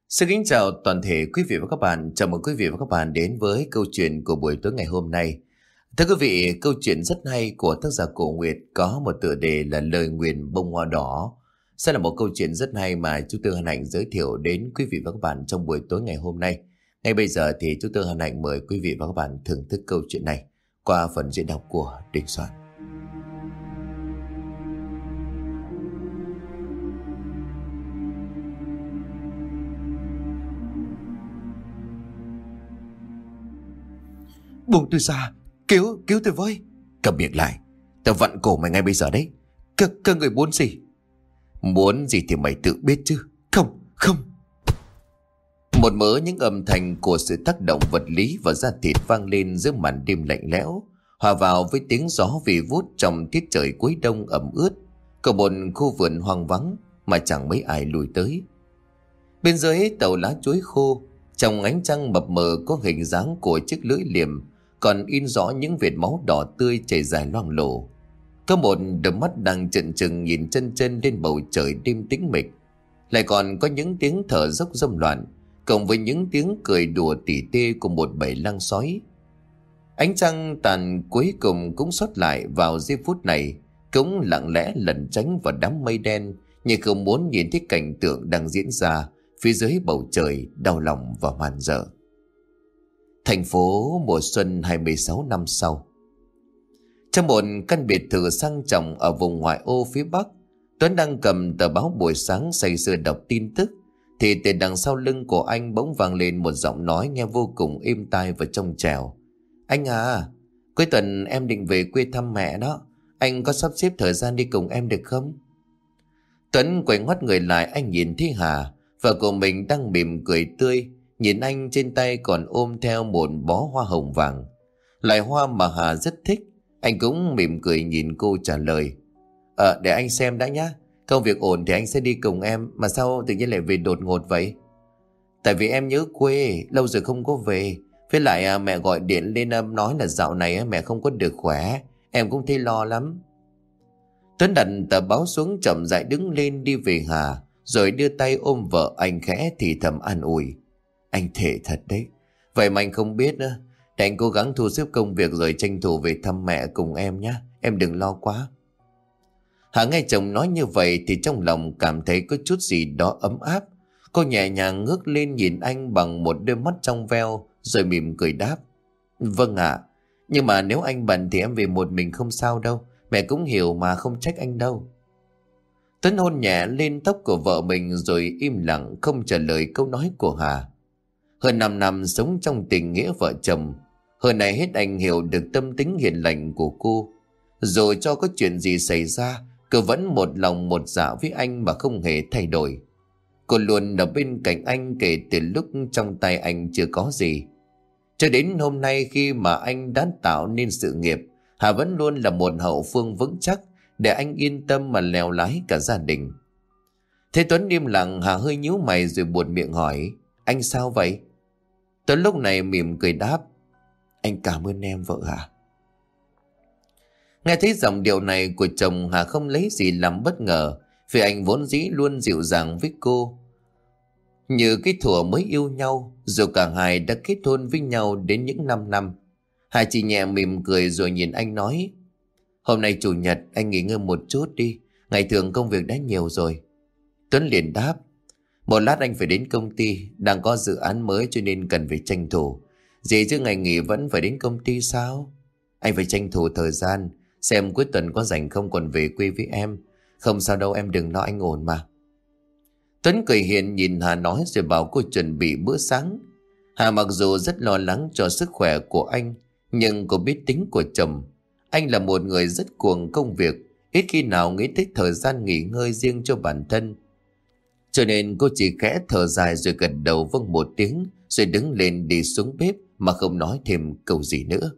Xin kính chào toàn thể quý vị và các bạn. Chào mừng quý vị và các bạn đến với câu chuyện của buổi tối ngày hôm nay. Thưa quý vị, câu chuyện rất hay của tác giả Cổ Nguyệt có một tựa đề là Lời nguyền bông hoa đỏ. Sẽ là một câu chuyện rất hay mà chú Tư Hân Hạnh giới thiệu đến quý vị và các bạn trong buổi tối ngày hôm nay. Ngay bây giờ thì chú Tư Hân Hạnh mời quý vị và các bạn thưởng thức câu chuyện này qua phần diễn đọc của Đình Soạn. Buông tôi ra, cứu tôi với. Cầm miệng lại, tao vặn cổ mày ngay bây giờ đấy. Các người muốn gì? Muốn gì thì mày tự biết chứ. Không. Một mớ những âm thanh của sự tác động vật lý và da thịt vang lên giữa màn đêm lạnh lẽo, hòa vào với tiếng gió vì vút trong tiết trời cuối đông ẩm ướt của một khu vườn hoang vắng mà chẳng mấy ai lùi tới. Bên dưới tàu lá chuối khô, trong ánh trăng mập mờ có hình dáng của chiếc lưỡi liềm, còn in rõ những vệt máu đỏ tươi chảy dài loang lổ. Có một đôi mắt đang trợn trừng nhìn chân chân lên bầu trời đêm tĩnh mịch. Lại còn có những tiếng thở dốc dâm loạn, cộng với những tiếng cười đùa tỉ tê của một bầy lang sói. Ánh trăng tàn cuối cùng cũng sót lại vào giây phút này, cũng lặng lẽ lẩn tránh vào đám mây đen, như không muốn nhìn thấy cảnh tượng đang diễn ra phía dưới bầu trời đau lòng và man dợ. Thành phố mùa xuân 26 năm sau. Trong một căn biệt thự sang trọng ở vùng ngoại ô phía bắc, Tuấn đang cầm tờ báo buổi sáng say sưa đọc tin tức, thì từ đằng sau lưng của anh bỗng vang lên một giọng nói nghe vô cùng êm tai và trong trẻo. Anh à, cuối tuần em định về quê thăm mẹ đó, anh có sắp xếp thời gian đi cùng em được không? Tuấn quay ngoắt người lại, anh nhìn thấy Hà, vợ của mình đang mỉm cười tươi, nhìn anh trên tay còn ôm theo một bó hoa hồng vàng, loại hoa mà Hà rất thích. Anh cũng mỉm cười nhìn cô trả lời: để anh xem đã nhá, công việc ổn thì anh sẽ đi cùng em, mà sao tự nhiên lại về đột ngột vậy? Tại vì em nhớ quê, lâu rồi không có về. Với lại mẹ gọi điện lên nói là dạo này mẹ không có được khỏe, em cũng thấy lo lắm. Tuấn đặt tờ báo xuống, chậm rãi đứng lên đi về Hà, rồi đưa tay ôm vợ anh khẽ thì thầm an ủi: Anh thề thật đấy, vậy mà anh không biết nữa. Để anh cố gắng thu xếp công việc rồi tranh thủ về thăm mẹ cùng em nhé, em đừng lo quá. Hà nghe chồng nói như vậy thì trong lòng cảm thấy có chút gì đó ấm áp. Cô nhẹ nhàng ngước lên nhìn anh bằng một đôi mắt trong veo, rồi mỉm cười đáp: Vâng ạ, nhưng mà nếu anh bận thì em về một mình không sao đâu, mẹ cũng hiểu mà, không trách anh đâu. Tuấn hôn nhẹ lên tóc của vợ mình rồi im lặng không trả lời câu nói của Hà. Hơn 5 năm sống trong tình nghĩa vợ chồng, hơn này hết anh hiểu được tâm tính hiền lành của cô. Rồi cho có chuyện gì xảy ra, cô vẫn một lòng một dạ với anh mà không hề thay đổi. Cô luôn ở bên cạnh anh kể từ lúc trong tay anh chưa có gì, cho đến hôm nay khi mà anh đã tạo nên sự nghiệp. Hà vẫn luôn là một hậu phương vững chắc để anh yên tâm mà lèo lái cả gia đình. Thế Tuấn im lặng, Hà hơi nhíu mày rồi buột miệng hỏi: Anh sao vậy? Tuấn lúc này mỉm cười đáp: Anh cảm ơn em vợ Hà. Nghe thấy giọng điệu này của chồng, Hà không lấy gì làm bất ngờ, vì anh vốn dĩ luôn dịu dàng với cô, như cái thuở mới yêu nhau, dù cả hai đã kết hôn với nhau đến những 5 năm. Hà chỉ nhẹ mỉm cười rồi nhìn anh nói: Hôm nay chủ nhật, anh nghỉ ngơi một chút đi, ngày thường công việc đã nhiều rồi. Tuấn liền đáp: Một lát anh phải đến công ty, đang có dự án mới cho nên cần phải tranh thủ. Gì chứ ngày nghỉ vẫn phải đến công ty sao? Anh phải tranh thủ thời gian, xem cuối tuần có rảnh không còn về quê với em. Không sao đâu, em đừng lo, anh ổn mà. Tuấn cười hiền nhìn Hà nói rồi bảo cô chuẩn bị bữa sáng. Hà mặc dù rất lo lắng cho sức khỏe của anh, nhưng cô biết tính của chồng. Anh là một người rất cuồng công việc, ít khi nào nghĩ tới thời gian nghỉ ngơi riêng cho bản thân. Cho nên cô chỉ khẽ thở dài rồi gật đầu vâng một tiếng, rồi đứng lên đi xuống bếp mà không nói thêm câu gì nữa.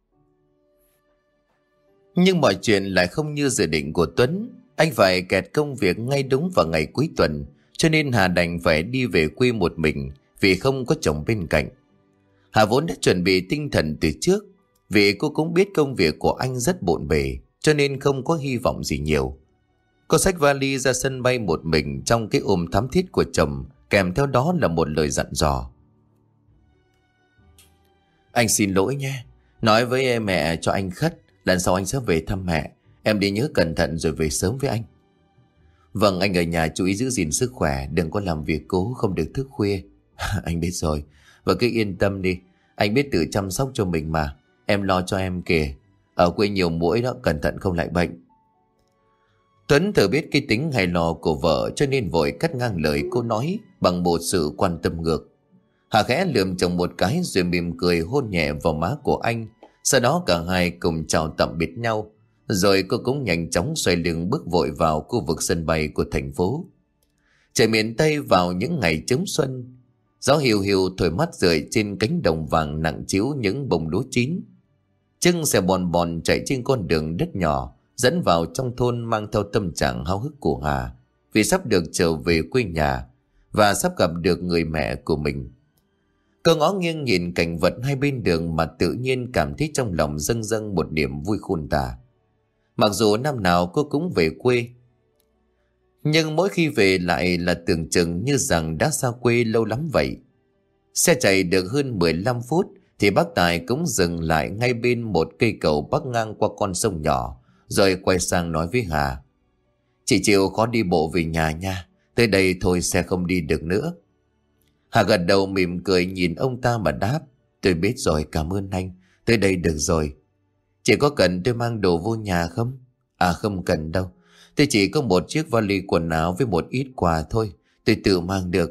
Nhưng mọi chuyện lại không như dự định của Tuấn. Anh phải kẹt công việc ngay đúng vào ngày cuối tuần, cho nên Hà đành phải đi về quê một mình vì không có chồng bên cạnh. Hà vốn đã chuẩn bị tinh thần từ trước, vì cô cũng biết công việc của anh rất bộn bề, cho nên không có hy vọng gì nhiều. Cô xách vali ra sân bay một mình trong cái ôm thắm thiết của chồng, kèm theo đó là một lời dặn dò. Anh xin lỗi nhé. Nói với mẹ cho anh khất, lần sau anh sẽ về thăm mẹ. Em đi nhớ cẩn thận rồi về sớm với anh. Vâng, anh ở nhà chú ý giữ gìn sức khỏe, đừng có làm việc cố, không được thức khuya. Anh biết rồi. Và cứ yên tâm đi, anh biết tự chăm sóc cho mình mà. Em lo cho em kìa. Ở quê nhiều muỗi đó, cẩn thận không lại bệnh. Tuấn tự biết cái tính hay lo của vợ, cho nên vội cắt ngang lời cô nói bằng một sự quan tâm ngược. Hà khẽ lườm chồng một cái rồi mỉm cười hôn nhẹ vào má của anh. Sau đó cả hai cùng chào tạm biệt nhau. Rồi cô cũng nhanh chóng xoay lưng bước vội vào khu vực sân bay của thành phố. Trời miền Tây vào những ngày chớm xuân, gió hiu hiu thổi mắt rượi trên cánh đồng vàng nặng chiếu những bông lúa chín. Chân xe bòn bòn chạy trên con đường đất nhỏ dẫn vào trong thôn, mang theo tâm trạng háo hức của Hà vì sắp được trở về quê nhà và sắp gặp được người mẹ của mình. Cô ngó nghiêng nhìn cảnh vật hai bên đường mà tự nhiên cảm thấy trong lòng dâng dâng một niềm vui khôn tả. Mặc dù năm nào cô cũng về quê, nhưng mỗi khi về lại là tưởng chừng như rằng đã xa quê lâu lắm vậy. Xe chạy được hơn 15 phút thì bác Tài cũng dừng lại ngay bên một cây cầu bắc ngang qua con sông nhỏ, rồi quay sang nói với Hà: Chị chịu khó đi bộ về nhà nha, tới đây thôi xe không đi được nữa. Hà gật đầu mỉm cười nhìn ông ta mà đáp: Tôi biết rồi, cảm ơn anh, tới đây được rồi. Chị có cần tôi mang đồ vô nhà không? À không cần đâu, tôi chỉ có một chiếc vali quần áo với một ít quà thôi, tôi tự mang được.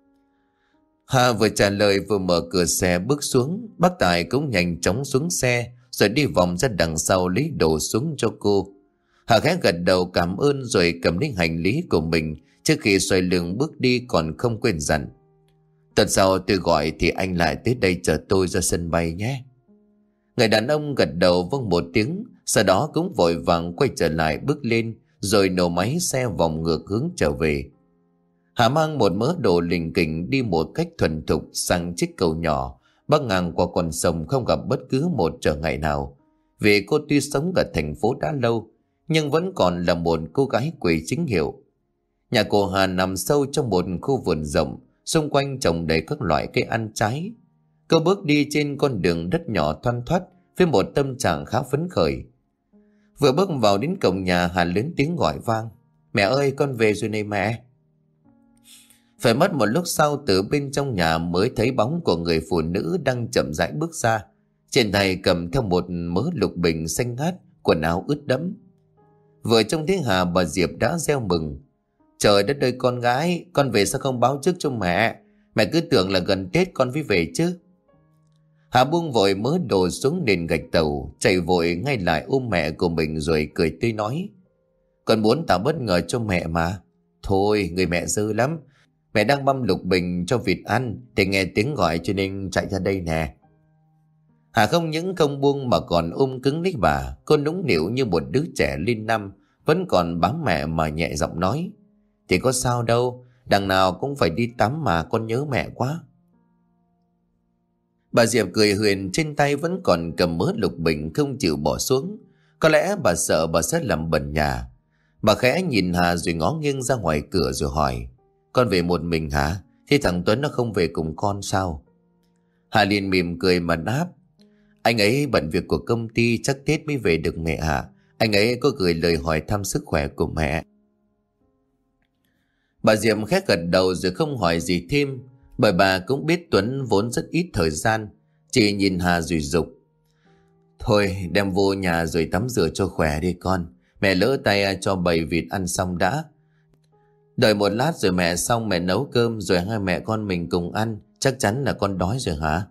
Hà vừa trả lời vừa mở cửa xe bước xuống. Bác Tài cũng nhanh chóng xuống xe rồi đi vòng ra đằng sau lấy đồ xuống cho cô. Hà khẽ gật đầu cảm ơn rồi cầm lấy hành lý của mình, trước khi xoay lưng bước đi còn không quên dặn: Tuần sau tôi gọi thì anh lại tới đây chờ tôi ra sân bay nhé. Người đàn ông gật đầu vâng một tiếng, sau đó cũng vội vàng quay trở lại bước lên rồi nổ máy xe vòng ngược hướng trở về. Hà mang một mớ đồ lỉnh kỉnh đi một cách thuần thục sang chiếc cầu nhỏ bắc ngang qua con sông, không gặp bất cứ một trở ngại nào. Vì cô tuy sống ở thành phố đã lâu nhưng vẫn còn là một cô gái quê chính hiệu. Nhà cô Hà nằm sâu trong một khu vườn rộng, xung quanh trồng đầy các loại cây ăn trái. Cô bước đi trên con đường đất nhỏ thoăn thoắt với một tâm trạng khá phấn khởi. Vừa bước vào đến cổng nhà, Hà lớn tiếng gọi vang: Mẹ ơi, con về rồi này mẹ. Phải mất một lúc sau, từ bên trong nhà mới thấy bóng của người phụ nữ đang chậm rãi bước ra. Trên tay cầm theo một mớ lục bình xanh ngát, quần áo ướt đẫm. Vừa trông thấy Hà, bà Diệp đã reo mừng: Trời đất ơi con gái, con về sao không báo trước cho mẹ? Mẹ cứ tưởng là gần Tết con mới về chứ. Hà buông vội mớ đồ xuống nền gạch tàu, chạy vội ngay lại ôm mẹ của mình rồi cười tươi nói: Con muốn tạo bất ngờ cho mẹ mà. Thôi, người mẹ dơ lắm. Mẹ đang băm lục bình cho vịt ăn thì nghe tiếng gọi cho nên chạy ra đây nè. Hà không những không buông mà còn ôm cứng lấy bà. Cô nũng nịu như một đứa trẻ lên năm, vẫn còn bám mẹ mà nhẹ giọng nói: Thì có sao đâu, đằng nào cũng phải đi tắm mà, con nhớ mẹ quá. Bà Diệp cười huyền, trên tay vẫn còn cầm mớ lục bình không chịu bỏ xuống. Có lẽ bà sợ bà sẽ làm bẩn nhà. Bà khẽ nhìn Hà rồi ngó nghiêng ra ngoài cửa rồi hỏi: Con về một mình hả? Thế thằng Tuấn nó không về cùng con sao? Hà liền mỉm cười mà đáp: Anh ấy bận việc của công ty, chắc Tết mới về được mẹ ạ. Anh ấy có gửi lời hỏi thăm sức khỏe của mẹ. Bà Diệp khẽ gật đầu rồi không hỏi gì thêm, bởi bà cũng biết Tuấn vốn rất ít thời gian. Chị nhìn Hà rồi giục: Thôi đem vô nhà rồi tắm rửa cho khỏe đi con. Mẹ lỡ tay cho bầy vịt ăn xong đã. Đợi một lát rồi mẹ xong mẹ nấu cơm rồi hai mẹ con mình cùng ăn. Chắc chắn là con đói rồi hả?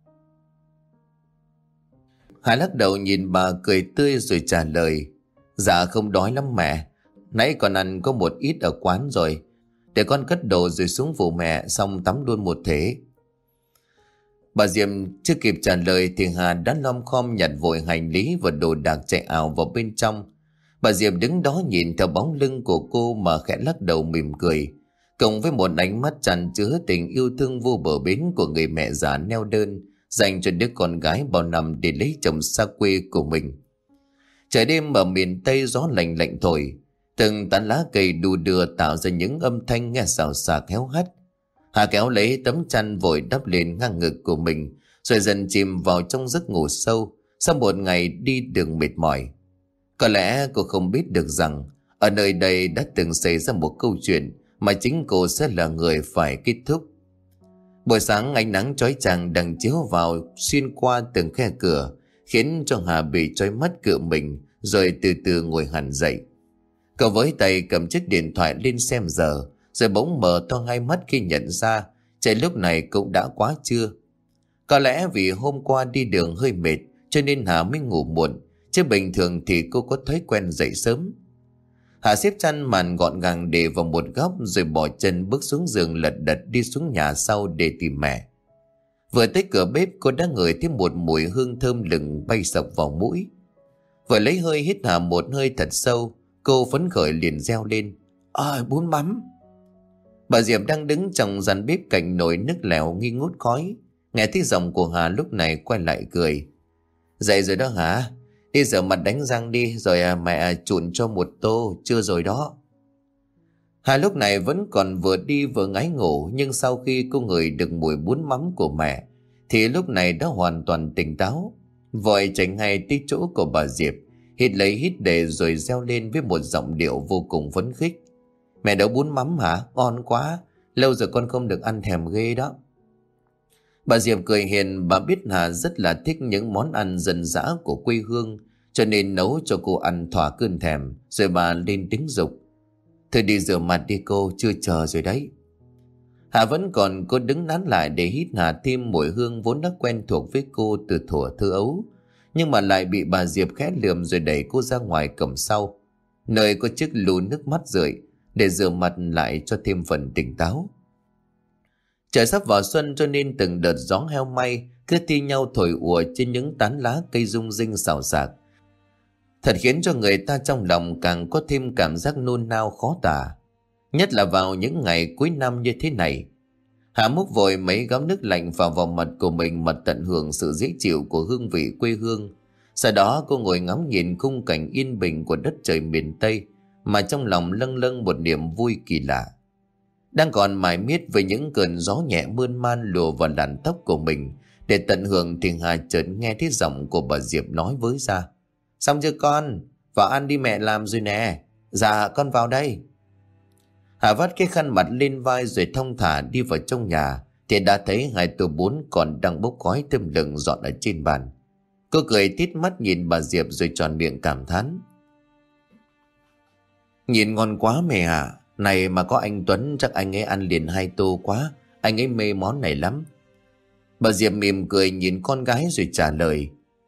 Hà lắc đầu nhìn bà cười tươi rồi trả lời: Dạ không đói lắm mẹ. Nãy con ăn có một ít ở quán rồi. Để con cất đồ rồi xuống phụ mẹ xong tắm luôn một thế. Bà Diệm chưa kịp trả lời thì Hà đã lom khom nhặt vội hành lý và đồ đạc chạy ảo vào bên trong. Bà Diệp đứng đó nhìn theo bóng lưng của cô mà khẽ lắc đầu mỉm cười, cộng với một ánh mắt tràn chứa tình yêu thương vô bờ bến của người mẹ già neo đơn dành cho đứa con gái bao năm để lấy chồng xa quê của mình. Trời đêm ở miền Tây gió lạnh lạnh thổi, từng tán lá cây đu đưa tạo ra những âm thanh nghe xào xạc héo hắt. Hà kéo lấy tấm chăn vội đắp lên ngang ngực của mình, rồi dần chìm vào trong giấc ngủ sâu sau một ngày đi đường mệt mỏi. Có lẽ cô không biết được rằng ở nơi đây đã từng xảy ra một câu chuyện mà chính cô sẽ là người phải kết thúc. Buổi sáng ánh nắng chói chang đang chiếu vào xuyên qua từng khe cửa, khiến cho Hà bị chói mắt cựa mình, rồi từ từ ngồi hẳn dậy. Cậu với tay cầm chiếc điện thoại lên xem giờ, rồi bỗng mở to hai mắt khi nhận ra trời lúc này cũng đã quá trưa. Có lẽ vì hôm qua đi đường hơi mệt cho nên Hà mới ngủ muộn, chứ bình thường thì cô có thói quen dậy sớm. Hà xếp chăn màn gọn gàng để vào một góc, rồi bỏ chân bước xuống giường lật đật đi xuống nhà sau để tìm mẹ. Vừa tới cửa bếp, cô đã ngửi thấy một mùi hương thơm lừng bay sộc vào mũi. Vừa lấy hơi hít hà một hơi thật sâu, cô phấn khởi liền reo lên: Bún mắm! Bà Diệp đang đứng trong gian bếp cạnh nồi nước lèo nghi ngút khói, nghe thấy giọng của Hà lúc này quay lại cười: Dậy rồi đó hả? Đi rửa mặt đánh răng đi, rồi mẹ trụn cho một tô, chưa rồi đó. Hà lúc này vẫn còn vừa đi vừa ngáy ngủ, nhưng sau khi cô ngửi được mùi bún mắm của mẹ thì lúc này đã hoàn toàn tỉnh táo. Vội chạy ngay tới chỗ của bà Diệp, hít lấy hít để rồi reo lên với một giọng điệu vô cùng phấn khích: Mẹ nấu bún mắm hả? Ngon quá, lâu rồi con không được ăn, thèm ghê đó. Bà Diệp cười hiền, bà biết Hà rất là thích những món ăn dân dã của quê hương, cho nên nấu cho cô ăn thỏa cơn thèm, rồi bà lên tiếng giục: Thôi đi rửa mặt đi cô, chưa chờ rồi đấy. Hà vẫn còn cô đứng nán lại để hít hà thêm mùi hương vốn đã quen thuộc với cô từ thuở thơ ấu, nhưng mà lại bị bà Diệp khẽ lườm rồi đẩy cô ra ngoài cổng sau, nơi có chiếc lu nước mắt rượi để rửa mặt lại cho thêm phần tỉnh táo. Trời sắp vào xuân cho nên từng đợt gió heo may cứ thi nhau thổi ùa trên những tán lá cây rung rinh xào xạc, thật khiến cho người ta trong lòng càng có thêm cảm giác nôn nao khó tả, nhất là vào những ngày cuối năm như thế này. Hà múc vội mấy gáo nước lạnh vào mặt của mình mà tận hưởng sự dễ chịu của hương vị quê hương. Sau đó cô ngồi ngắm nhìn khung cảnh yên bình của đất trời miền Tây mà trong lòng lâng lâng một niềm vui kỳ lạ. Đang còn mải miết với những cơn gió nhẹ mơn man lùa vào làn tóc của mình để tận hưởng thì Hà chợt nghe thấy giọng của bà Diệp nói với ra: Xong chưa con? Vào ăn đi, mẹ làm rồi nè. Dạ con vào đây. Hà vắt cái khăn mặt lên vai rồi thong thả đi vào trong nhà thì đã thấy hai tô bún còn đang bốc khói thơm lừng dọn ở trên bàn. Cô cười tít mắt nhìn bà Diệp rồi tròn miệng cảm thán: Nhìn ngon quá mẹ à. Này mà có anh Tuấn chắc anh ấy ăn liền 2 tô quá. Anh ấy mê món này lắm. Bà Diệp mỉm cười nhìn con gái rồi trả lời: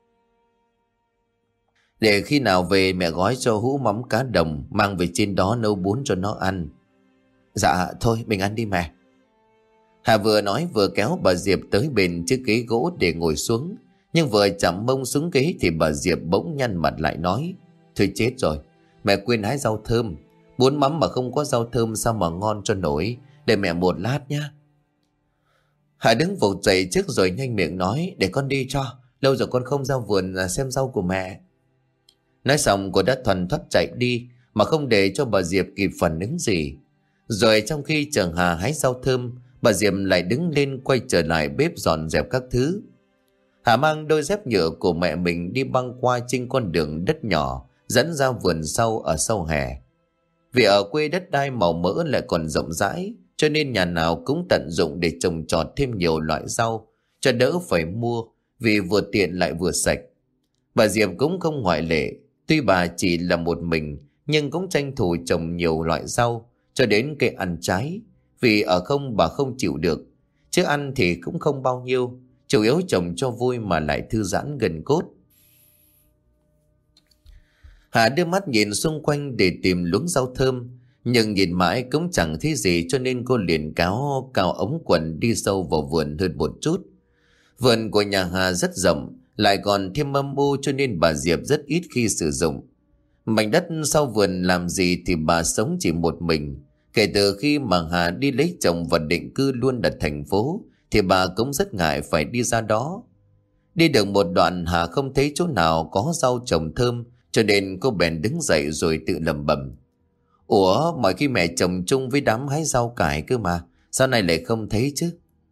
Để khi nào về mẹ gói cho hũ mắm cá đồng, mang về trên đó nấu bún cho nó ăn. Dạ thôi mình ăn đi mẹ. Hà vừa nói vừa kéo bà Diệp tới bên chiếc ghế gỗ để ngồi xuống, nhưng vừa chạm mông xuống ghế thì bà Diệp bỗng nhăn mặt lại nói: Thôi chết rồi, mẹ quên hái rau thơm. Bún mắm mà không có rau thơm sao mà ngon cho nổi. Để mẹ một lát nhá. Hà đứng vụt dậy trước rồi nhanh miệng nói: Để con đi cho, lâu rồi con không ra vườn xem rau của mẹ. Nói xong cô đã thoăn thoắt chạy đi mà không để cho bà Diệp kịp phản ứng gì. Rồi trong khi chờ Hà hái rau thơm, bà Diệp lại đứng lên quay trở lại bếp dọn dẹp các thứ. Hà mang đôi dép nhựa của mẹ mình đi băng qua trên con đường đất nhỏ dẫn ra vườn sau ở sau hè. Vì ở quê đất đai màu mỡ lại còn rộng rãi, cho nên nhà nào cũng tận dụng để trồng trọt thêm nhiều loại rau cho đỡ phải mua, vì vừa tiện lại vừa sạch. Bà Diệp cũng không ngoại lệ. Tuy bà chỉ là một mình nhưng cũng tranh thủ trồng nhiều loại rau cho đến cây ăn trái, vì ở không bà không chịu được, chứ ăn thì cũng không bao nhiêu, chủ yếu trồng cho vui mà lại thư giãn gần cốt. Hà đưa mắt nhìn xung quanh để tìm luống rau thơm, nhưng nhìn mãi cũng chẳng thấy gì, cho nên cô liền cáo cao ống quần đi sâu vào vườn hơn một chút. Vườn của nhà Hà rất rộng, lại còn thêm âm u cho nên bà Diệp rất ít khi sử dụng. Mảnh đất sau vườn làm gì thì bà sống chỉ một mình. Kể từ khi mà Hà đi lấy chồng và định cư luôn ở thành phố thì bà cũng rất ngại phải đi ra đó. Đi được một đoạn Hà không thấy chỗ nào có rau trồng thơm, cho nên cô bèn đứng dậy rồi tự lẩm bẩm: Ủa, mọi khi mẹ trồng chung với đám hái rau cải cơ mà, Sao này lại không thấy chứ?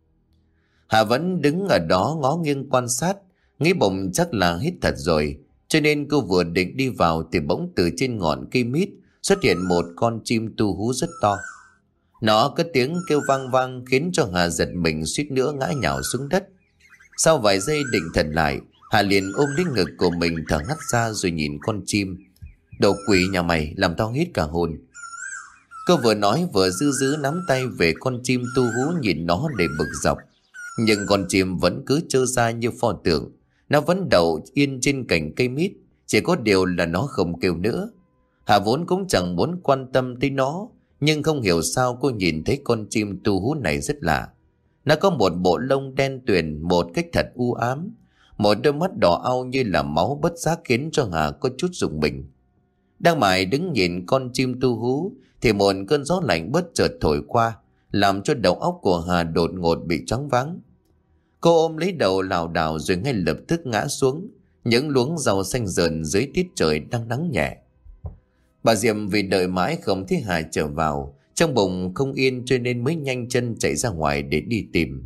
Hà vẫn đứng ở đó ngó nghiêng quan sát, nghĩ bụng chắc là hít thật rồi, cho nên cô vừa định đi vào thì bỗng từ trên ngọn cây mít xuất hiện một con chim tu hú rất to. Nó cất tiếng kêu vang vang khiến cho Hà giật mình suýt nữa ngã nhào xuống đất. Sau vài giây định thần lại, Hà liền ôm lấy ngực của mình thở hắt ra rồi nhìn con chim. Đồ quỷ nhà mày, làm tao hít cả hồn. Cô vừa nói vừa giữ nắm tay về con chim tu hú, nhìn nó để bực dọc. Nhưng con chim vẫn cứ trơ ra như pho tượng. Nó vẫn đậu yên trên cành cây mít, chỉ có điều là nó không kêu nữa. Hà vốn cũng chẳng muốn quan tâm tới nó, nhưng không hiểu sao cô nhìn thấy con chim tu hú này rất lạ. Nó có một bộ lông đen tuyền một cách thật u ám, một đôi mắt đỏ au như là máu bất giác khiến cho Hà có chút rùng mình. Đang mải đứng nhìn con chim tu hú thì một cơn gió lạnh bất chợt thổi qua, làm cho đầu óc của Hà đột ngột bị choáng váng. Cô ôm lấy đầu lảo đảo rồi ngay lập tức ngã xuống những luống rau xanh rờn dưới tiết trời đang nắng nhẹ. Bà Diệm vì đợi mãi không thấy Hà trở vào, trong bụng không yên cho nên mới nhanh chân chạy ra ngoài để đi tìm.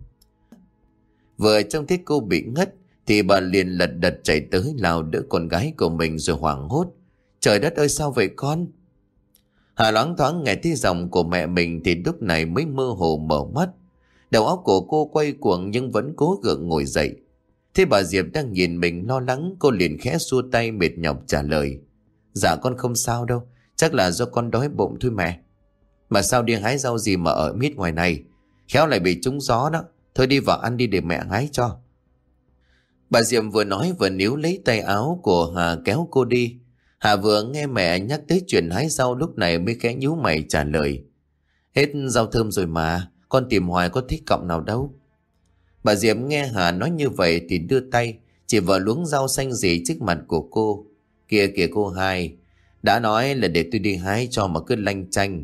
Vừa trông thấy cô bị ngất thì bà liền lật đật chạy tới lao đỡ con gái của mình rồi hoảng hốt. Trời đất ơi, sao vậy con? Hà loáng thoáng nghe thấy giọng của mẹ mình thì lúc này mới mơ hồ mở mắt. Đầu óc của cô quay cuồng nhưng vẫn cố gượng ngồi dậy. Thế bà Diệp đang nhìn mình lo lắng, cô liền khẽ xua tay mệt nhọc trả lời. Dạ con không sao đâu, chắc là do con đói bụng thôi mẹ. Mà sao đi hái rau gì mà ở mít ngoài này, khéo lại bị trúng gió đó. Thôi đi vào ăn đi để mẹ hái cho. Bà Diệp vừa nói vừa níu lấy tay áo của Hà kéo cô đi. Hà vừa nghe mẹ nhắc tới chuyện hái rau lúc này mới khẽ nhíu mày trả lời. Hết rau thơm rồi mà, con tìm hoài có thích cọng nào đâu. Bà Diệp nghe Hà nói như vậy thì đưa tay chỉ vào luống rau xanh rì trước mặt của cô. Kìa kìa cô hai, đã nói là để tôi đi hái cho mà cứ lanh chanh.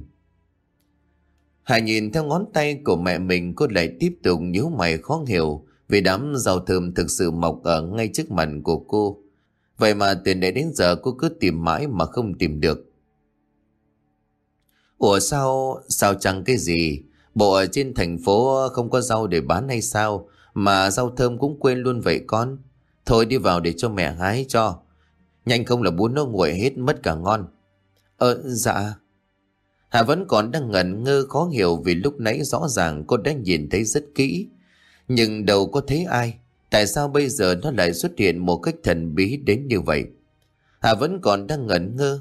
Hà nhìn theo ngón tay của mẹ mình, cô lại tiếp tục nhíu mày khó hiểu vì đám rau thơm thực sự mọc ở ngay trước mặt của cô. Vậy mà từ nãy đến giờ cô cứ tìm mãi mà không tìm được. Ủa sao chẳng cái gì? Bộ ở trên thành phố không có rau để bán hay sao? Mà rau thơm cũng quên luôn vậy con. Thôi đi vào để cho mẹ hái cho. Nhanh không là bún nó nguội hết mất cả ngon. Dạ. Hà vẫn còn đang ngẩn ngơ khó hiểu vì lúc nãy rõ ràng cô đã nhìn thấy rất kỹ. Nhưng đâu có thấy ai. Tại sao bây giờ nó lại xuất hiện một cách thần bí đến như vậy? Hà vẫn còn đang ngẩn ngơ.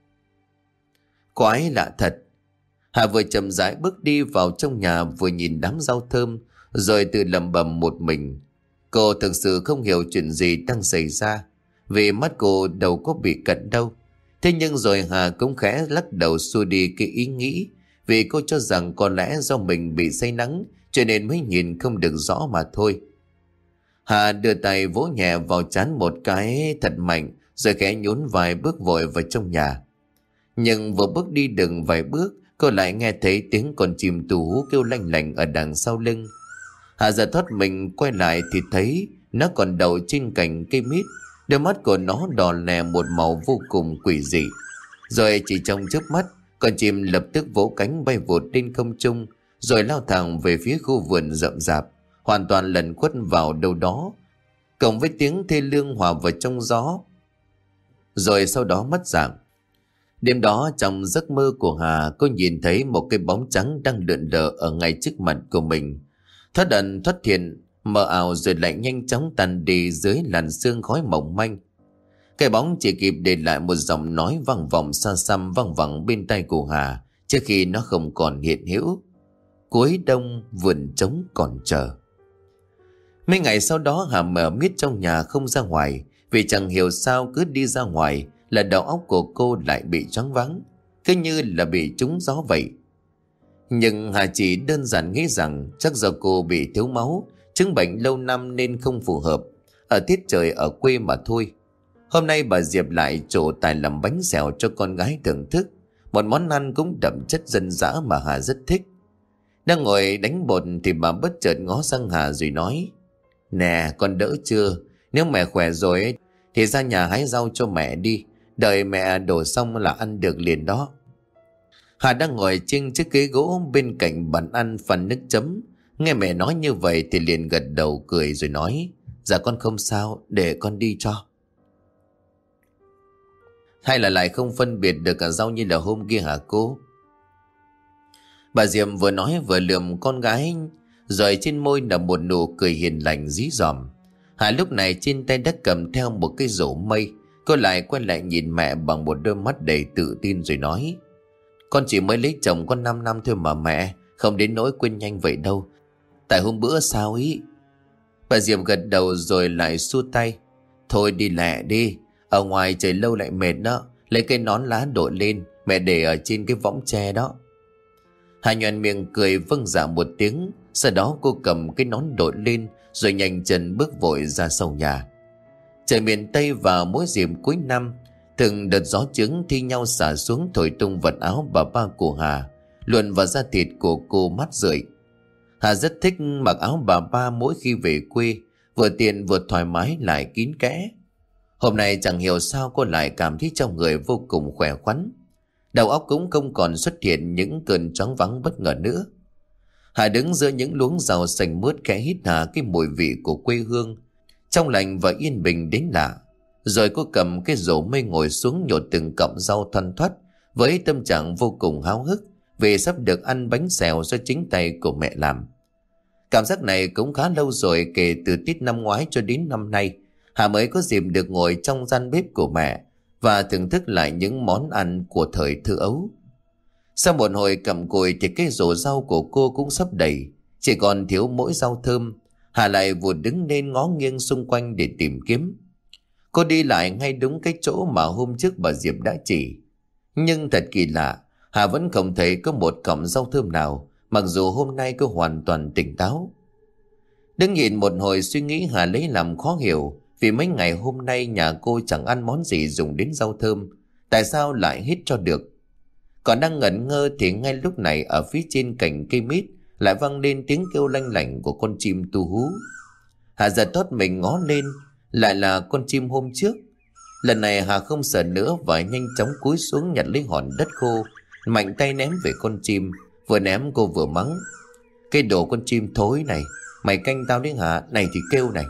Quái lạ thật. Hà vừa chậm rãi bước đi vào trong nhà vừa nhìn đám rau thơm rồi tự lẩm bẩm một mình. Cô thực sự không hiểu chuyện gì đang xảy ra vì mắt cô đâu có bị cận đâu. Thế nhưng rồi Hà cũng khẽ lắc đầu xua đi cái ý nghĩ vì cô cho rằng có lẽ do mình bị say nắng cho nên mới nhìn không được rõ mà thôi. Hà đưa tay vỗ nhẹ vào trán một cái thật mạnh rồi khẽ nhún vài bước vội vào trong nhà. Nhưng vừa bước đi được vài bước cô lại nghe thấy tiếng con chim tu hú kêu lanh lành ở đằng sau lưng. Hà giật thoát mình quay lại thì thấy nó còn đậu trên cành cây mít. Đôi mắt của nó đỏ lè một màu vô cùng quỷ dị. Rồi chỉ trong chớp mắt con chim lập tức vỗ cánh bay vụt trên không trung rồi lao thẳng về phía khu vườn rậm rạp, hoàn toàn lẩn khuất vào đâu đó, cộng với tiếng thê lương hòa vào trong gió, rồi sau đó mất dạng. Đêm đó trong giấc mơ của Hà, cô nhìn thấy một cái bóng trắng đang lượn lờ ở ngay trước mặt của mình, thoát ẩn thoát hiện, mờ ảo rồi lại nhanh chóng tan đi dưới làn sương khói mỏng manh. Cái bóng chỉ kịp để lại một giọng nói vang vọng xa xăm vang vẳng bên tai của Hà trước khi nó không còn hiện hữu. Cuối đông vườn trống còn chờ. Mấy ngày sau đó Hà mở miết trong nhà không ra ngoài vì chẳng hiểu sao cứ đi ra ngoài là đầu óc của cô lại bị choáng váng, cứ như là bị trúng gió vậy. Nhưng Hà chỉ đơn giản nghĩ rằng chắc do cô bị thiếu máu, chứng bệnh lâu năm nên không phù hợp ở tiết trời ở quê mà thôi. Hôm nay bà Diệp lại trổ tài làm bánh xèo cho con gái thưởng thức, một món ăn cũng đậm chất dân dã mà Hà rất thích. Đang ngồi đánh bột thì bà bất chợt ngó sang Hà rồi nói: Nè con đỡ chưa? Nếu mẹ khỏe rồi ấy, thì ra nhà hái rau cho mẹ đi, đợi mẹ đổ xong là ăn được liền đó. Hà đang ngồi trên chiếc ghế gỗ bên cạnh bàn ăn phần nước chấm. Nghe mẹ nói như vậy thì liền gật đầu cười rồi nói: Dạ con không sao, để con đi cho. Hay là lại không phân biệt được cả rau như là hôm kia hả cô? Bà Diệm vừa nói vừa lườm con gái, rồi trên môi là một nụ cười hiền lành dí dỏm. Hà lúc này trên tay đã cầm theo một cái rổ mây. Cô lại quay lại nhìn mẹ bằng một đôi mắt đầy tự tin rồi nói: Con chỉ mới lấy chồng có 5 năm thôi mà mẹ, không đến nỗi quên nhanh vậy đâu. Tại hôm bữa sao ý. Bà Diệm gật đầu rồi lại xua tay: Thôi đi lẹ đi, ở ngoài trời lâu lại mệt đó. Lấy cây nón lá đội lên, mẹ để ở trên cái võng tre đó. Hà nhoẻn miệng cười vâng dạ một tiếng. Sau đó cô cầm cái nón đội lên, rồi nhanh chân bước vội ra sau nhà. Trời miền Tây vào mỗi dịp cuối năm, từng đợt gió trứng thi nhau xả xuống thổi tung vật áo bà ba của Hà, luồn vào da thịt của cô mát rượi. Hà rất thích mặc áo bà ba mỗi khi về quê, vừa tiện vừa thoải mái lại kín kẽ. Hôm nay chẳng hiểu sao cô lại cảm thấy trong người vô cùng khỏe khoắn. Đầu óc cũng không còn xuất hiện những cơn choáng váng bất ngờ nữa. Hà đứng giữa những luống rau xanh mướt khẽ hít hà cái mùi vị của quê hương, trong lành và yên bình đến lạ. Rồi cô cầm cái rổ mây ngồi xuống nhổ từng cọng rau thoăn thoắt với tâm trạng vô cùng háo hức vì sắp được ăn bánh xèo do chính tay của mẹ làm. Cảm giác này cũng khá lâu rồi, kể từ Tết năm ngoái cho đến năm nay Hà mới có dịp được ngồi trong gian bếp của mẹ và thưởng thức lại những món ăn của thời thơ ấu. Sau một hồi cặm cụi thì cái rổ rau của cô cũng sắp đầy, chỉ còn thiếu mỗi rau thơm. Hà lại vụt đứng lên ngó nghiêng xung quanh để tìm kiếm. Cô đi lại ngay đúng cái chỗ mà hôm trước bà Diệp đã chỉ. Nhưng thật kỳ lạ, Hà vẫn không thấy có một cọng rau thơm nào, mặc dù hôm nay cô hoàn toàn tỉnh táo. Đứng nhìn một hồi suy nghĩ, Hà lấy làm khó hiểu, vì mấy ngày hôm nay nhà cô chẳng ăn món gì dùng đến rau thơm, tại sao lại hít cho được. Còn đang ngẩn ngơ thì ngay lúc này ở phía trên cành cây mít lại vang lên tiếng kêu lanh lảnh của con chim tu hú. Hà giật thót mình ngó lên, lại là con chim hôm trước. Lần này Hà không sợ nữa và nhanh chóng cúi xuống nhặt lấy hòn đất khô, mạnh tay ném về con chim. Vừa ném cô vừa mắng: Cái đồ con chim thối này, mày canh tao đấy hả? Này thì kêu này.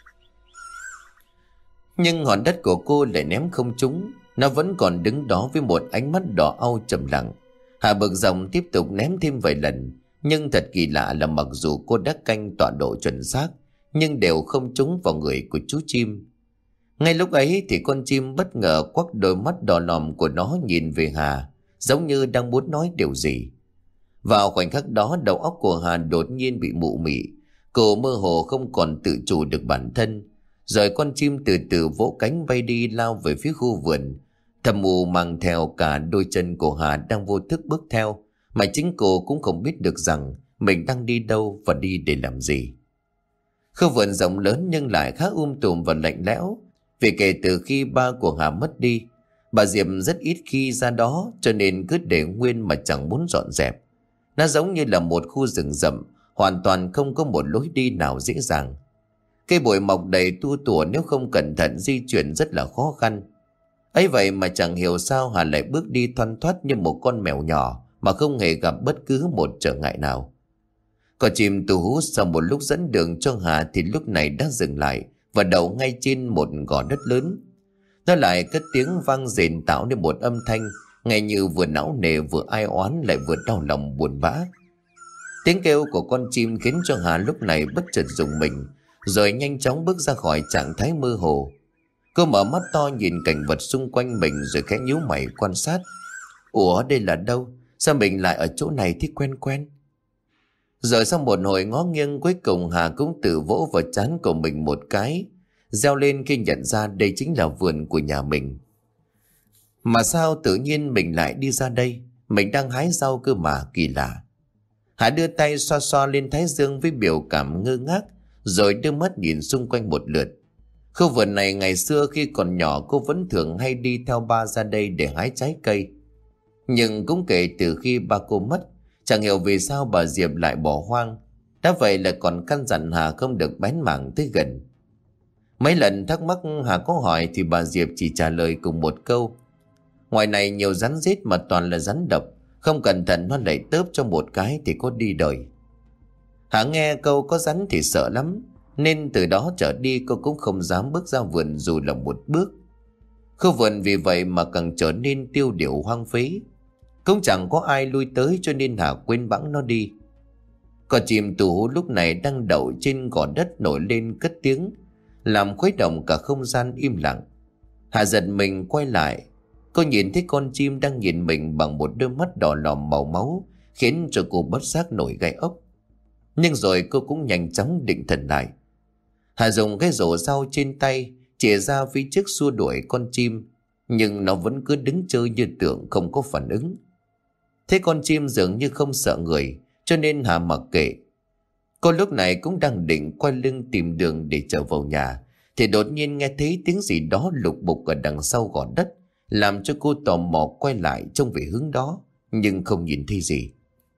Nhưng hòn đất của cô lại ném không trúng, nó vẫn còn đứng đó với một ánh mắt đỏ au trầm lặng. Hà bực dòng tiếp tục ném thêm vài lần, nhưng thật kỳ lạ là mặc dù cô đã canh tọa độ chuẩn xác, nhưng đều không trúng vào người của chú chim. Ngay lúc ấy thì con chim bất ngờ quắc đôi mắt đỏ lòm của nó nhìn về Hà, giống như đang muốn nói điều gì. Vào khoảnh khắc đó, đầu óc của Hà đột nhiên bị mụ mị, cô mơ hồ không còn tự chủ được bản thân. Rồi con chim từ từ vỗ cánh bay đi, lao về phía khu vườn. Thầm mù mang theo cả đôi chân của Hà đang vô thức bước theo, mà chính cô cũng không biết được rằng mình đang đi đâu và đi để làm gì. Khu vườn rộng lớn nhưng lại khá tùm và lạnh lẽo, vì kể từ khi ba của Hà mất đi, bà Diệp rất ít khi ra đó, cho nên cứ để nguyên mà chẳng muốn dọn dẹp. Nó giống như là một khu rừng rậm, hoàn toàn không có một lối đi nào dễ dàng. Cây bụi mọc đầy tua tủa, nếu không cẩn thận di chuyển rất là khó khăn. Ấy vậy mà chẳng hiểu sao Hà lại bước đi thoăn thoắt như một con mèo nhỏ mà không hề gặp bất cứ một trở ngại nào. Con chim tu hú sau một lúc dẫn đường cho Hà thì lúc này đã dừng lại và đậu ngay trên một gò đất lớn. Nó lại cất tiếng vang rền tạo nên một âm thanh nghe như vừa não nề vừa ai oán lại vừa đau lòng buồn bã. Tiếng kêu của con chim khiến cho Hà lúc này bất chợt rùng mình, rồi nhanh chóng bước ra khỏi trạng thái mơ hồ. Cô mở mắt to nhìn cảnh vật xung quanh mình rồi khẽ nhíu mày quan sát. Ủa, đây là đâu? Sao mình lại ở chỗ này thì quen quen? Rồi sau một hồi ngó nghiêng, cuối cùng Hà cũng tự vỗ vào trán của mình một cái, reo lên khi nhận ra đây chính là vườn của nhà mình. Mà sao tự nhiên mình lại đi ra đây? Mình đang hái rau cơ mà, kỳ lạ. Hà đưa tay xoa xoa lên thái dương với biểu cảm ngơ ngác, rồi đưa mắt nhìn xung quanh một lượt. Khu vườn này ngày xưa khi còn nhỏ cô vẫn thường hay đi theo ba ra đây để hái trái cây. Nhưng cũng kể từ khi ba cô mất, chẳng hiểu vì sao bà Diệp lại bỏ hoang. Đã vậy là còn căn dặn Hà không được bén mảng tới gần. Mấy lần thắc mắc Hà có hỏi thì bà Diệp chỉ trả lời cùng một câu: ngoài này nhiều rắn rết mà toàn là rắn độc, không cẩn thận nó lại tớp cho một cái thì có đi đời. Hà nghe câu có rắn thì sợ lắm, nên từ đó trở đi cô cũng không dám bước ra vườn dù là một bước. Khu vườn vì vậy mà càng trở nên tiêu điều hoang phế, cũng chẳng có ai lui tới, cho nên Hà quên bẵng nó đi. Con chim tù hú lúc này đang đậu trên gò đất nổi lên cất tiếng, làm khuấy động cả không gian im lặng. Hà giật mình quay lại, cô nhìn thấy con chim đang nhìn mình bằng một đôi mắt đỏ lòm màu máu, khiến cho cô bất giác nổi gai ốc. Nhưng rồi cô cũng nhanh chóng định thần lại. Hà dùng cái rổ rau trên tay chìa ra phía trước xua đuổi con chim, nhưng nó vẫn cứ đứng chơi như tượng không có phản ứng. Thế con chim dường như không sợ người, cho nên Hà mặc kệ. Cô lúc này cũng đang định quay lưng tìm đường để trở vào nhà, thì đột nhiên nghe thấy tiếng gì đó lục bục ở đằng sau gò đất, làm cho cô tò mò quay lại trông về hướng đó, nhưng không nhìn thấy gì.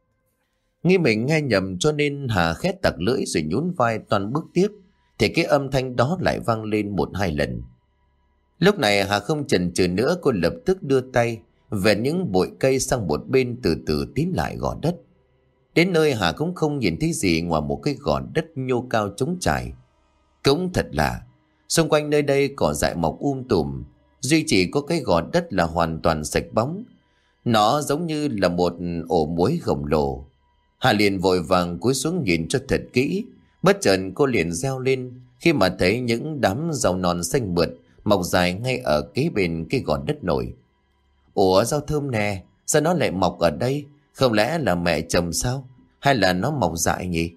Nghĩ mình nghe nhầm cho nên Hà khét tặc lưỡi rồi nhún vai toan bước tiếp, thì cái âm thanh đó lại vang lên 1-2 lần. Lúc này Hà không chần chừ nữa, cô lập tức đưa tay về những bụi cây sang một bên, từ từ tiến lại gò đất. Đến nơi Hà cũng không nhìn thấy gì ngoài một cái gò đất nhô cao trống trải. Cũng thật lạ, xung quanh nơi đây cỏ dại mọc tùm, duy chỉ có cái gò đất là hoàn toàn sạch bóng. Nó giống như là một ổ muối khổng lồ. Hà liền vội vàng cúi xuống nhìn cho thật kỹ. Bất chợt cô liền reo lên khi mà thấy những đám rau non xanh mượt mọc dài ngay ở kế bên cái gò đất nổi. Ủa, rau thơm nè, sao nó lại mọc ở đây? Không lẽ là mẹ trồng sao? Hay là nó mọc dại nhỉ?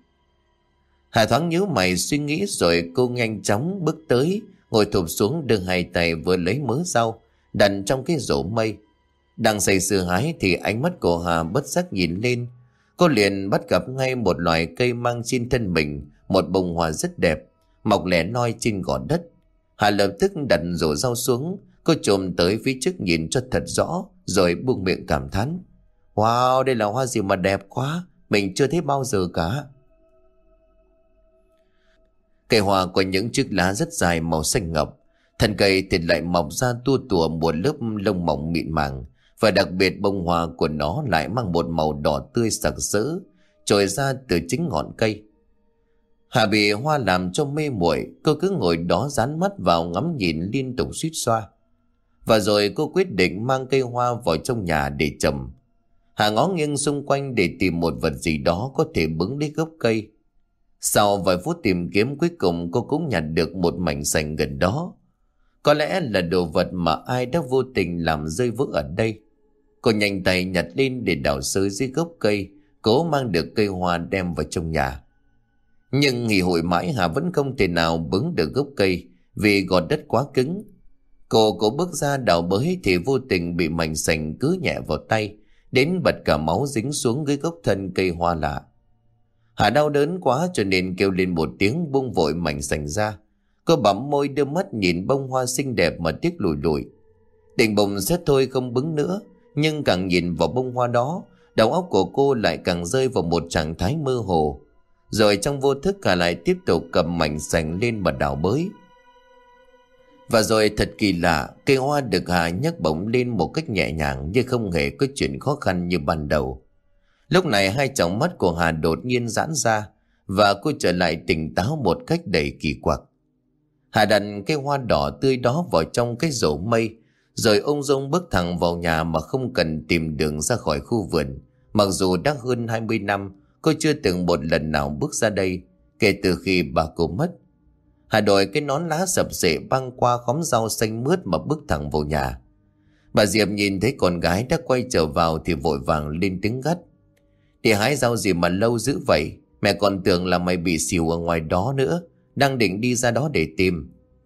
Hà thoáng nhíu mày suy nghĩ, rồi cô nhanh chóng bước tới, ngồi thụp xuống, đưa hai tay vừa lấy mớ rau đặt trong cái rổ mây. Đang say sưa hái thì ánh mắt của Hà bất giác nhìn lên. Cô liền bắt gặp ngay một loài cây mang trên thân mình một bông hoa rất đẹp, mọc lẻ loi trên gò đất. Hà lập tức đặt rổ rau xuống, cô chồm tới phía trước nhìn cho thật rõ, rồi buông miệng cảm thán: Wow, đây là hoa gì mà đẹp quá, mình chưa thấy bao giờ cả. Cây hoa có những chiếc lá rất dài màu xanh ngọc, thân cây thì lại mọc ra tua tủa một lớp lông mỏng mịn màng, và đặc biệt bông hoa của nó lại mang một màu đỏ tươi sặc sỡ trồi ra từ chính ngọn cây. Hà bị hoa làm cho mê muội, cô cứ ngồi đó dán mắt vào ngắm nhìn liên tục suýt xoa. Và rồi cô quyết định mang cây hoa vào trong nhà để trồng. Hà ngó nghiêng xung quanh để tìm một vật gì đó có thể bứng lấy gốc cây. Sau vài phút tìm kiếm, cuối cùng cô cũng nhặt được một mảnh sành gần đó. Có lẽ là đồ vật mà ai đã vô tình làm rơi vỡ ở đây. Cô nhanh tay nhặt lên để đào xới dưới gốc cây, cố mang được cây hoa đem vào trong nhà. Nhưng nghỉ hội mãi Hà vẫn không thể nào bứng được gốc cây vì gò đất quá cứng. Cô bước ra đào bới thì vô tình bị mảnh sành cứ nhẹ vào tay, đến bật cả máu dính xuống dưới gốc thân cây hoa lạ. Hà đau đớn quá cho nên kêu lên một tiếng, buông vội mảnh sành ra. Cô bặm môi đưa mắt nhìn bông hoa xinh đẹp mà tiếc lùi lùi. Định bụng sẽ thôi không bứng nữa, nhưng càng nhìn vào bông hoa đó, đầu óc của cô lại càng rơi vào một trạng thái mơ hồ. Rồi trong vô thức Hà lại tiếp tục cầm mảnh sành lên mà đào bới. Và rồi thật kỳ lạ, cây hoa được Hà nhấc bổng lên một cách nhẹ nhàng, như không hề có chuyện khó khăn như ban đầu. Lúc này hai tròng mắt của Hà đột nhiên giãn ra, và cô trở lại tỉnh táo một cách đầy kỳ quặc. Hà đặt cây hoa đỏ tươi đó vào trong cái rổ mây, rồi ung dung bước thẳng vào nhà mà không cần tìm đường ra khỏi khu vườn. Mặc dù đã hơn 20 năm, cô chưa từng một lần nào bước ra đây kể từ khi bà cô mất. Hà đội cái nón lá sập sệ băng qua khóm rau xanh mướt mà bước thẳng vào nhà. Bà Diệp nhìn thấy con gái đã quay trở vào thì vội vàng lên tiếng gắt: "Đi hái rau gì mà lâu dữ vậy? Mẹ còn tưởng là mày bị xỉu ở ngoài đó nữa, đang định đi ra đó để tìm."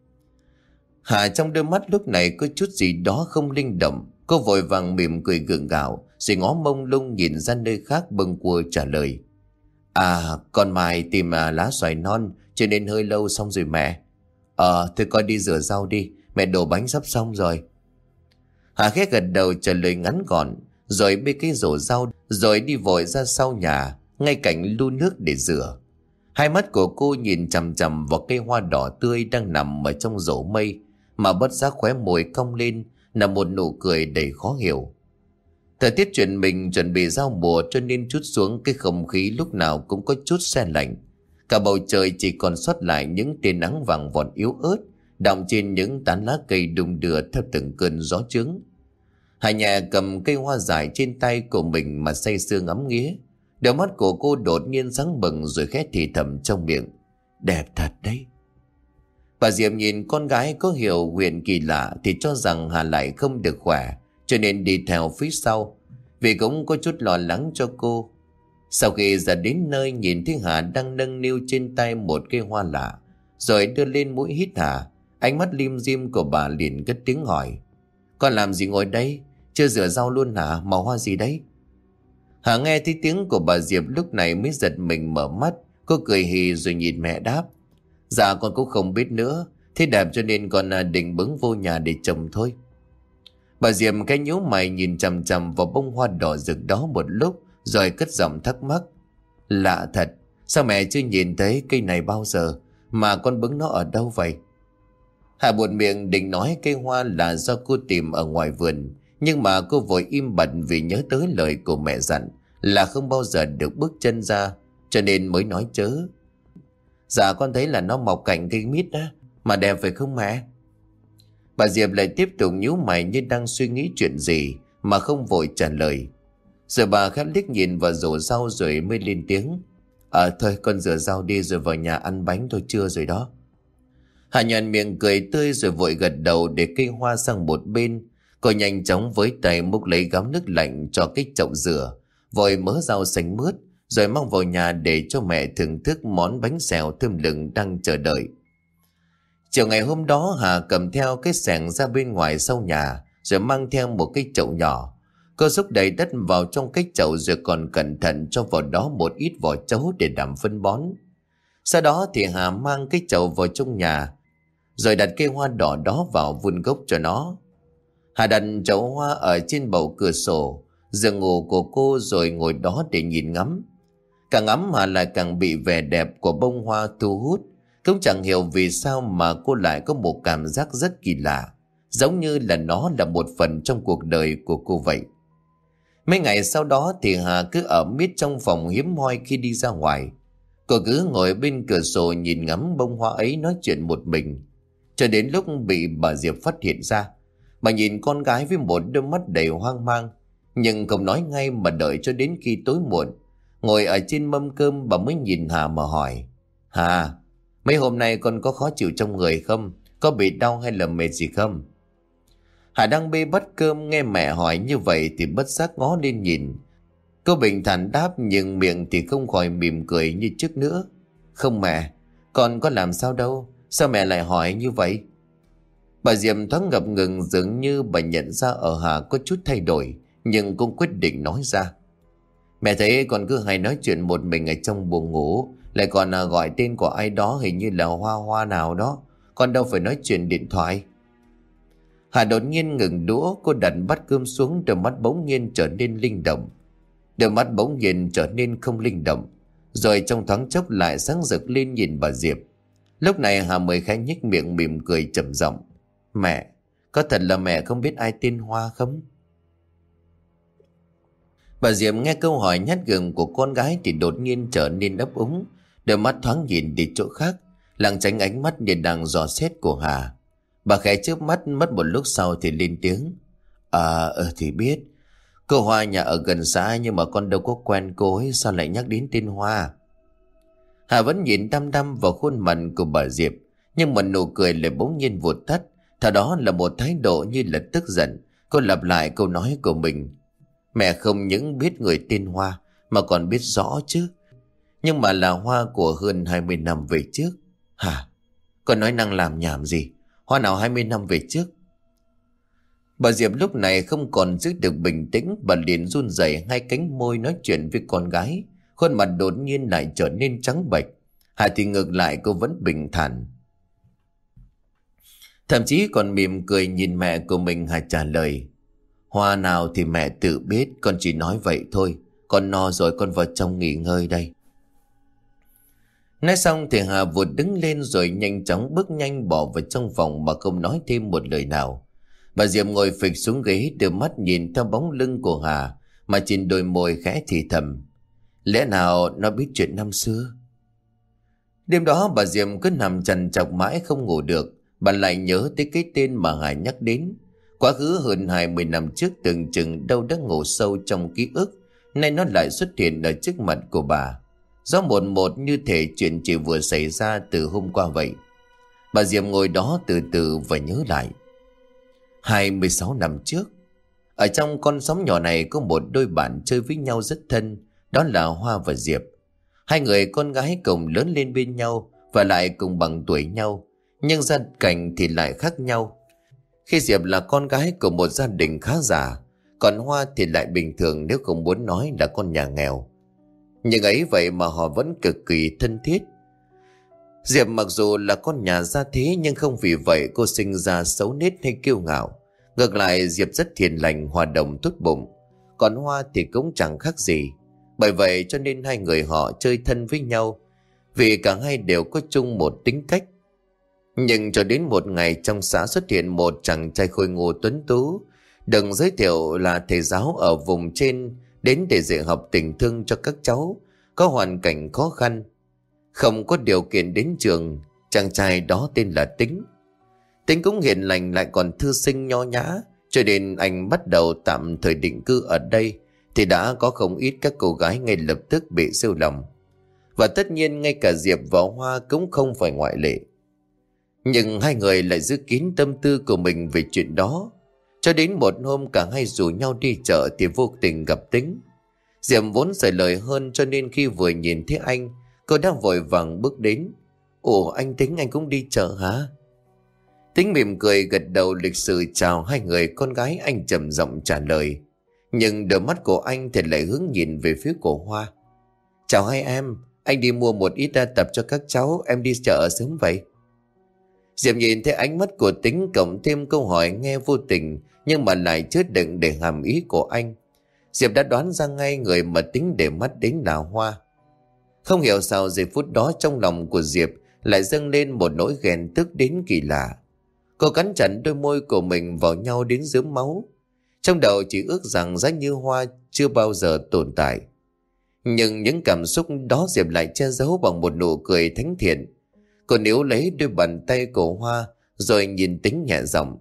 Hà trong đôi mắt lúc này có chút gì đó không linh động. Cô vội vàng mỉm cười gượng gạo, rồi ngó mông lung nhìn ra nơi khác bâng quơ trả lời: "Con mày tìm lá xoài non cho nên hơi lâu xong rồi mẹ. Thôi con đi rửa rau đi, mẹ đổ bánh sắp xong rồi." Hà khẽ gật đầu trả lời ngắn gọn, rồi bê cái rổ rau rồi đi vội ra sau nhà, ngay cạnh lu nước để rửa. Hai mắt của cô nhìn chằm chằm vào cây hoa đỏ tươi đang nằm ở trong rổ mây, mà bất giác khóe môi cong lên là một nụ cười đầy khó hiểu. Thời tiết chuyển mình chuẩn bị giao mùa cho nên trút xuống cái không khí lúc nào cũng có chút se lạnh. Cả bầu trời chỉ còn sót lại những tia nắng vàng vọt yếu ớt đọng trên những tán lá cây đung đưa theo từng cơn gió trướng. Hà Nhà cầm cây hoa dại trên tay của mình mà say sưa ngắm nghía. Đôi mắt của cô đột nhiên sáng bừng rồi khẽ thì thầm trong miệng: đẹp thật đấy. Bà Diệp nhìn con gái có hiệu huyện kỳ lạ thì cho rằng Hà lại không được khỏe, cho nên đi theo phía sau, vì cũng có chút lo lắng cho cô. Sau khi ra đến nơi, nhìn thấy Hà đang nâng niu trên tay một cây hoa lạ, rồi đưa lên mũi hít hà, ánh mắt lim dim của bà liền cất tiếng hỏi: con làm gì ngồi đây? Chưa rửa rau luôn hả? Màu hoa gì đấy? Hà nghe thấy tiếng của bà Diệp lúc này mới giật mình mở mắt. Cô cười hì rồi nhìn mẹ đáp: dạ con cũng không biết nữa, thế đẹp cho nên con định bứng vô nhà để trồng thôi. Bà Diệp cái nhíu mày nhìn chằm chằm vào bông hoa đỏ rực đó một lúc, rồi cất giọng thắc mắc: lạ thật, sao mẹ chưa nhìn thấy cây này bao giờ, mà con bứng nó ở đâu vậy? Hà buột miệng định nói cây hoa là do cô tìm ở ngoài vườn, nhưng mà cô vội im bặt vì nhớ tới lời của mẹ dặn là không bao giờ được bước chân ra, cho nên mới nói chớ. Dạ con thấy là nó mọc cạnh cây mít á, mà đẹp phải không mẹ? Bà Diệp lại tiếp tục nhíu mày như đang suy nghĩ chuyện gì mà không vội trả lời. Rồi bà khẽ liếc nhìn vào rổ rau rồi mới lên tiếng: thôi con rửa rau đi rồi vào nhà ăn bánh thôi, trưa rồi đó. Hà nhận miệng cười tươi rồi vội gật đầu để cây hoa sang một bên. Cô nhanh chóng với tay múc lấy gáo nước lạnh cho cái chậu rửa, vội mớ rau xanh mướt, rồi mang vào nhà để cho mẹ thưởng thức món bánh xèo thơm lừng đang chờ đợi. Chiều ngày hôm đó, Hà cầm theo cái xẻng ra bên ngoài sau nhà, rồi mang theo một cái chậu nhỏ. Cô xúc đầy đất vào trong cái chậu rồi còn cẩn thận cho vào đó một ít vỏ trấu để làm phân bón. Sau đó thì Hà mang cái chậu vào trong nhà, rồi đặt cây hoa đỏ đó vào vun gốc cho nó. Hà đặt chậu hoa ở trên bầu cửa sổ, giường ngủ của cô, rồi ngồi đó để nhìn ngắm. Càng ngắm Hà lại càng bị vẻ đẹp của bông hoa thu hút. Cũng chẳng hiểu vì sao mà cô lại có một cảm giác rất kỳ lạ, giống như là nó là một phần trong cuộc đời của cô vậy. Mấy ngày sau đó thì Hà cứ ở miết trong phòng hiếm hoi khi đi ra ngoài. Cô cứ ngồi bên cửa sổ nhìn ngắm bông hoa ấy nói chuyện một mình, cho đến lúc bị bà Diệp phát hiện ra. Bà nhìn con gái với một đôi mắt đầy hoang mang, nhưng không nói ngay mà đợi cho đến khi tối muộn, ngồi ở trên mâm cơm, bà mới nhìn Hà mà hỏi: Hà, mấy hôm nay con có khó chịu trong người không? Có bị đau hay là mệt gì không? Hà đang bê bát cơm, nghe mẹ hỏi như vậy thì bất giác ngó lên nhìn. Cô bình thản đáp, nhưng miệng thì không khỏi mỉm cười như trước nữa: không mẹ, con có làm sao đâu, sao mẹ lại hỏi như vậy? Bà Diệp thoáng ngập ngừng, dường như bà nhận ra ở Hà có chút thay đổi, nhưng cũng quyết định nói ra: mẹ thấy con cứ hay nói chuyện một mình ở trong buồng ngủ, lại còn gọi tên của ai đó, hình như là Hoa Hoa nào đó, con đâu phải nói chuyện điện thoại. Hà đột nhiên ngừng đũa, cô đặt bát cơm xuống, đôi mắt bỗng nhiên trở nên linh động. Đôi mắt bỗng nhiên trở nên không linh động, rồi trong thoáng chốc lại sáng rực lên nhìn bà Diệp. Lúc này Hà mới khẽ nhếch miệng mỉm cười trầm giọng: mẹ, có thật là mẹ không biết ai tên Hoa không? Bà Diệp nghe câu hỏi nhát gừng của con gái thì đột nhiên trở nên ấp úng, đôi mắt thoáng nhìn đi chỗ khác, lảng tránh ánh mắt như đang dò xét của Hà. Bà khẽ chớp mắt, mất một lúc sau thì lên tiếng: thì biết. Cô Hoa nhà ở gần xã, nhưng mà con đâu có quen cô ấy, sao lại nhắc đến tên Hoa? Hà vẫn nhìn đăm đăm vào khuôn mặt của bà Diệp, nhưng mà nụ cười lại bỗng nhiên vụt tắt. Theo đó là một thái độ như là tức giận. Cô lặp lại câu nói của mình: mẹ không những biết người tên Hoa mà còn biết rõ chứ. Nhưng mà là Hoa của hơn 20 năm về trước. Hả? Con nói năng làm nhảm gì? Hoa nào 20 năm về trước? Bà Diệp lúc này không còn giữ được bình tĩnh, bà liền run rẩy hai cánh môi nói chuyện với con gái. Khuôn mặt đột nhiên lại trở nên trắng bệch. Hà thì ngược lại, cô vẫn bình thản, thậm chí còn mỉm cười nhìn mẹ của mình. Hà trả lời: Hoa nào thì mẹ tự biết, con chỉ nói vậy thôi. Con no rồi, con vào trong nghỉ ngơi đây. Nói xong thì Hà vụt đứng lên rồi nhanh chóng bước nhanh bỏ vào trong phòng mà không nói thêm một lời nào. Bà Diệp ngồi phịch xuống ghế, đưa mắt nhìn theo bóng lưng của Hà, mà trên đôi môi khẽ thì thầm. Lẽ nào nó biết chuyện năm xưa? Đêm đó bà Diệp cứ nằm trằn trọc mãi không ngủ được. Bà lại nhớ tới cái tên mà Hà nhắc đến. Quá khứ hơn 20 năm trước tưởng chừng đâu đã ngủ sâu trong ký ức, nay nó lại xuất hiện ở trước mặt của bà. Rõ một một như thể chuyện chỉ vừa xảy ra từ hôm qua vậy. Bà Diệp ngồi đó từ từ và nhớ lại. 26 năm trước, ở trong con xóm nhỏ này có một đôi bạn chơi với nhau rất thân, đó là Hoa và Diệp. Hai người con gái cùng lớn lên bên nhau và lại cùng bằng tuổi nhau, nhưng gia cảnh thì lại khác nhau. Khi Diệp là con gái của một gia đình khá giả, còn Hoa thì lại bình thường, nếu không muốn nói là con nhà nghèo. Nhưng ấy vậy mà họ vẫn cực kỳ thân thiết. Diệp mặc dù là con nhà gia thế, nhưng không vì vậy cô sinh ra xấu nết hay kiêu ngạo. Ngược lại, Diệp rất hiền lành, hòa đồng, tốt bụng. Còn Hoa thì cũng chẳng khác gì. Bởi vậy cho nên hai người họ chơi thân với nhau, vì cả hai đều có chung một tính cách. Nhưng cho đến một ngày trong xã xuất hiện một chàng trai khôi ngô tuấn tú, được giới thiệu là thầy giáo ở vùng trên, đến để dạy học tình thương cho các cháu có hoàn cảnh khó khăn, không có điều kiện đến trường. Chàng trai đó tên là Tính. Tính cũng hiền lành, lại còn thư sinh nho nhã. Cho nên anh bắt đầu tạm thời định cư ở đây thì đã có không ít các cô gái ngay lập tức bị siêu lòng. Và tất nhiên ngay cả Diệp và Hoa cũng không phải ngoại lệ. Nhưng hai người lại giữ kín tâm tư của mình về chuyện đó. Cho đến một hôm cả hai rủ nhau đi chợ thì vô tình gặp Tính. Diệp vốn dời lời hơn, cho nên khi vừa nhìn thấy anh, cô đã vội vàng bước đến. Ủa anh Tính, anh cũng đi chợ hả? Tính mỉm cười gật đầu lịch sự chào hai người con gái. Anh trầm giọng trả lời, nhưng đôi mắt của anh thì lại hướng nhìn về phía của Hoa. Chào hai em, anh đi mua một ít đa tập cho các cháu, em đi chợ sớm vậy. Diệp nhìn thấy ánh mắt của Tính cộng thêm câu hỏi nghe vô tình nhưng mà lại chứa đựng để hàm ý của anh. Diệp đã đoán ra ngay người mà Tính để mắt đến là Hoa. Không hiểu sao giây phút đó trong lòng của Diệp lại dâng lên một nỗi ghen tức đến kỳ lạ. Cô cắn chặt đôi môi của mình vào nhau đến rớm máu. Trong đầu chỉ ước rằng giá như Hoa chưa bao giờ tồn tại. Nhưng những cảm xúc đó Diệp lại che giấu bằng một nụ cười thánh thiện. Cô níu lấy đôi bàn tay của Hoa rồi nhìn Tính nhẹ giọng.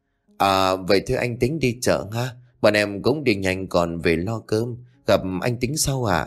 À vậy thôi anh Tính đi chợ ha, bọn em cũng đi nhanh còn về lo cơm, gặp anh Tính sau à?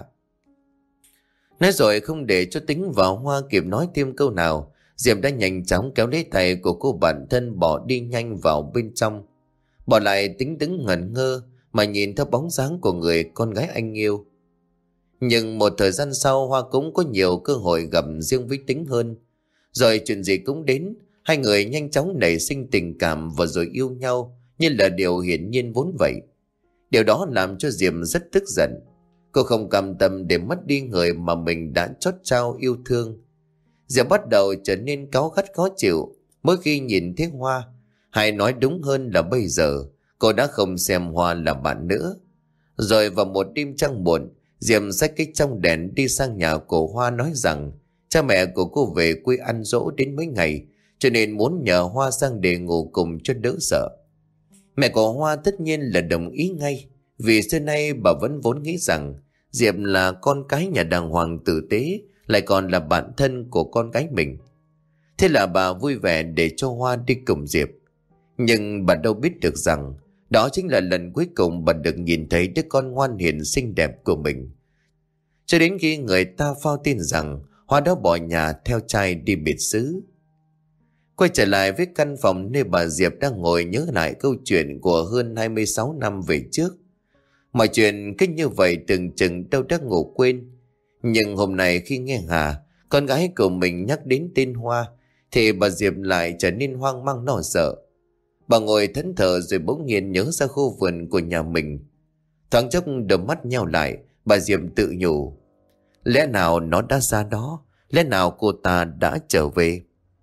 Nói rồi không để cho Tính và Hoa kịp nói thêm câu nào, Diệp đã nhanh chóng kéo lấy tay của cô bạn thân bỏ đi nhanh vào bên trong. Bỏ lại Tính đứng ngẩn ngơ mà nhìn theo bóng dáng của người con gái anh yêu. Nhưng một thời gian sau Hoa cũng có nhiều cơ hội gặp riêng với Tính hơn. Rồi chuyện gì cũng đến, hai người nhanh chóng nảy sinh tình cảm và rồi yêu nhau như là điều hiển nhiên vốn vậy. Điều đó làm cho Diệp rất tức giận. Cô không cam tâm để mất đi người mà mình đã chót trao yêu thương. Diệp bắt đầu trở nên cáu gắt khó chịu mỗi khi nhìn thấy Hoa. Hay nói đúng hơn là bây giờ cô đã không xem Hoa là bạn nữa. Rồi vào một đêm trăng muộn, Diệp xách cái trong đèn đi sang nhà của Hoa nói rằng cha mẹ của cô về quê ăn dỗ đến mấy ngày, cho nên muốn nhờ Hoa sang để ngủ cùng cho đỡ sợ. Mẹ của Hoa tất nhiên là đồng ý ngay, vì xưa nay bà vẫn vốn nghĩ rằng Diệp là con cái nhà đàng hoàng tử tế, lại còn là bạn thân của con gái mình. Thế là bà vui vẻ để cho Hoa đi cùng Diệp. Nhưng bà đâu biết được rằng đó chính là lần cuối cùng bà được nhìn thấy đứa con ngoan hiền xinh đẹp của mình. Cho đến khi người ta phao tin rằng Hoa đã bỏ nhà theo trai đi biệt xứ. Quay trở lại với căn phòng nơi bà Diệp đang ngồi nhớ lại câu chuyện của hơn 26 năm về trước. Mọi chuyện cứ như vậy tưởng chừng đâu đã ngủ quên. Nhưng hôm nay khi nghe Hà, con gái của mình nhắc đến tên Hoa, thì bà Diệp lại trở nên hoang mang lo sợ. Bà ngồi thẫn thờ rồi bỗng nhiên nhớ ra khu vườn của nhà mình. Thoáng chốc đôi mắt nheo lại, bà Diệp tự nhủ. Lẽ nào nó đã ra đó? Lẽ nào cô ta đã trở về?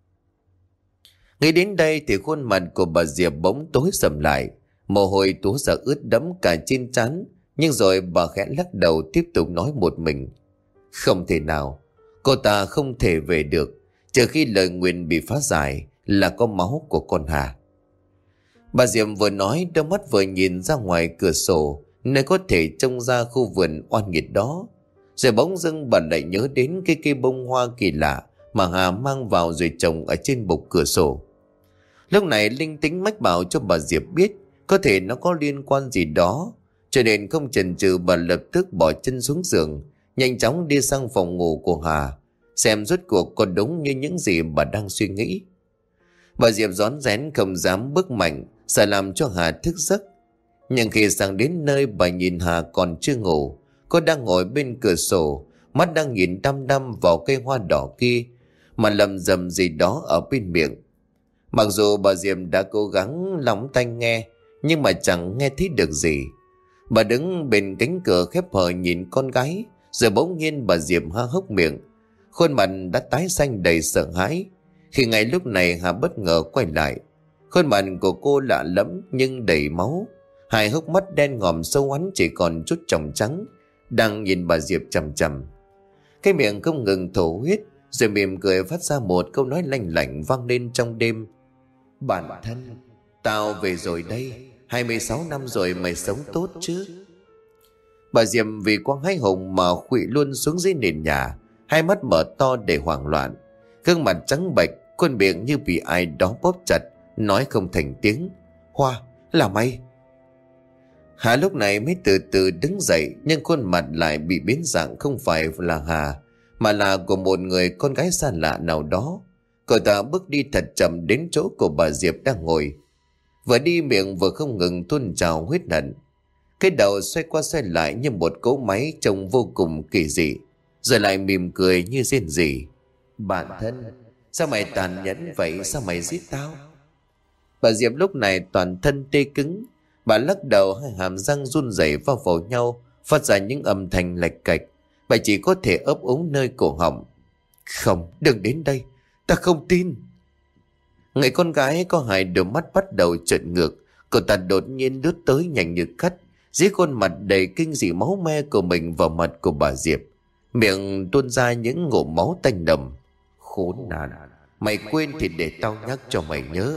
Nghĩ đến đây thì khuôn mặt của bà Diệp bỗng tối sầm lại. Mồ hôi túa ra ướt đẫm cả trên trán. Nhưng rồi bà khẽ lắc đầu tiếp tục nói một mình. Không thể nào, cô ta không thể về được, trừ khi lời nguyền bị phá giải là có máu của con Hà. Bà Diệm vừa nói, đôi mắt vừa nhìn ra ngoài cửa sổ, nơi có thể trông ra khu vườn oan nghiệt đó. Rồi bỗng dưng bà lại nhớ đến cái cây bông hoa kỳ lạ mà Hà mang vào rồi trồng ở trên bục cửa sổ. Lúc này linh tính mách bảo cho bà Diệp biết có thể nó có liên quan gì đó, cho nên không chần chừ bà lập tức bỏ chân xuống giường, nhanh chóng đi sang phòng ngủ của Hà, xem rốt cuộc có đúng như những gì bà đang suy nghĩ. Bà Diệp rón rén không dám bước mạnh, sợ làm cho Hà thức giấc. Nhưng khi sang đến nơi, bà nhìn Hà còn chưa ngủ, cô đang ngồi bên cửa sổ, mắt đang nhìn đăm đăm vào cây hoa đỏ kia, mà lầm rầm gì đó ở bên miệng. Mặc dù bà Diệp đã cố gắng lắng tai nghe, nhưng mà chẳng nghe thấy được gì. Bà đứng bên cánh cửa khép hờ nhìn con gái, rồi bỗng nhiên bà Diệp há hốc miệng, khuôn mặt đã tái xanh đầy sợ hãi. Khi ngay lúc này Hà bất ngờ quay lại, khuôn mặt của cô lạ lẫm nhưng đầy máu, hai hốc mắt đen ngòm sâu hoắm chỉ còn chút tròng trắng, đang nhìn bà Diệp chằm chằm. Cái miệng không ngừng thổ huyết, rồi mỉm cười phát ra một câu nói lanh lảnh vang lên trong đêm: "Bản thân, tao về rồi đây, 26 năm rồi mày sống tốt chứ?" Bà Diệp vì quá hãi hùng mà khuỵu luôn xuống dưới nền nhà, hai mắt mở to để hoảng loạn, gương mặt trắng bệch, khuôn miệng như bị ai đó bóp chặt, nói không thành tiếng: "Hoa, là mày?" Hà lúc này mới từ từ đứng dậy, nhưng khuôn mặt lại bị biến dạng, không phải là Hà mà là của một người con gái xa lạ nào đó. Cô ta bước đi thật chậm đến chỗ của bà Diệp đang ngồi, vừa đi miệng vừa không ngừng tuôn trào huyết hận. Cái đầu xoay qua xoay lại như một cỗ máy trông vô cùng kỳ dị, rồi lại mỉm cười như rên rỉ: "Bản thân, sao mày tàn nhẫn vậy? Sao mày giết tao?" Bà Diệp lúc này toàn thân tê cứng. Bà lắc đầu, hai hàm răng run rẩy vào nhau, phát ra những âm thanh lạch cạch. Bà chỉ có thể ấp úng nơi cổ họng: "Không, đừng đến đây, ta không tin." Người con gái có hai đôi mắt bắt đầu trợn ngược. Cô ta đột nhiên lướt tới nhanh như cắt, dí khuôn mặt đầy kinh dị máu me của mình vào mặt của bà Diệp, miệng tuôn ra những ngụm máu tanh đầm: "Khốn nạn, mày quên thì để tao nhắc cho mày nhớ."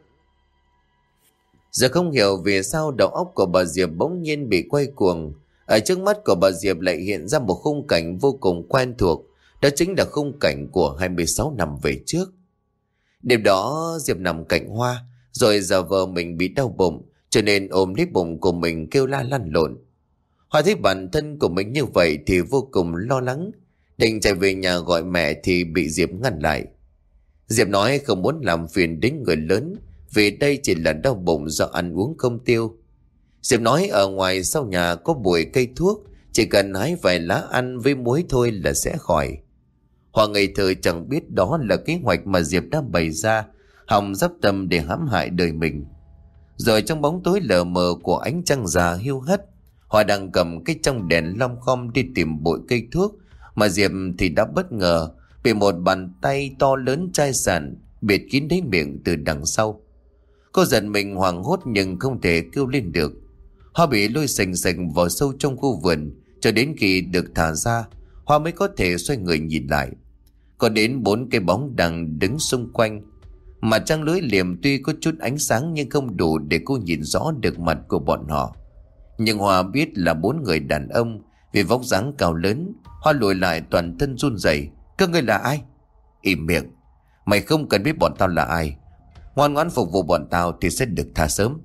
Giờ không hiểu vì sao đầu óc của bà Diệp bỗng nhiên bị quay cuồng. Ở trước mắt của bà Diệp lại hiện ra một khung cảnh vô cùng quen thuộc. Đó chính là khung cảnh của 26 năm về trước. Đêm đó Diệp nằm cạnh Hoa, rồi giả vờ mình bị đau bụng, cho nên ôm lấy bụng của mình kêu la lăn lộn. Hoa thấy bản thân của mình như vậy thì vô cùng lo lắng, định chạy về nhà gọi mẹ thì bị Diệp ngăn lại. Diệp nói không muốn làm phiền đến người lớn, vì đây chỉ là đau bụng do ăn uống không tiêu. Diệp nói ở ngoài sau nhà có bụi cây thuốc, chỉ cần hái vài lá ăn với muối thôi là sẽ khỏi. Hoa ngây thơ chẳng biết đó là kế hoạch mà Diệp đã bày ra, hòng dắp tâm để hãm hại đời mình. Rồi trong bóng tối lờ mờ của ánh trăng già hiu hắt, Hoa đang cầm cái trong đèn lom khom đi tìm bụi cây thuốc, mà Diệp thì đã bất ngờ bị một bàn tay to lớn chai sạn bịt kín đấy miệng từ đằng sau. Cô giật mình hoảng hốt nhưng không thể kêu lên được. Hoa bị lôi sành sành vào sâu trong khu vườn, cho đến khi được thả ra, Hoa mới có thể xoay người nhìn lại. Có đến 4 cái bóng đang đứng xung quanh. Mặt trăng lưới liềm tuy có chút ánh sáng nhưng không đủ để cô nhìn rõ được mặt của bọn họ. Nhưng Hoa biết là 4 người đàn ông, vì vóc dáng cao lớn. Hoa lùi lại toàn thân run rẩy. "Các ngươi là ai?" "Im miệng, mày không cần biết bọn tao là ai. Ngoan ngoãn phục vụ bọn tao thì sẽ được tha sớm."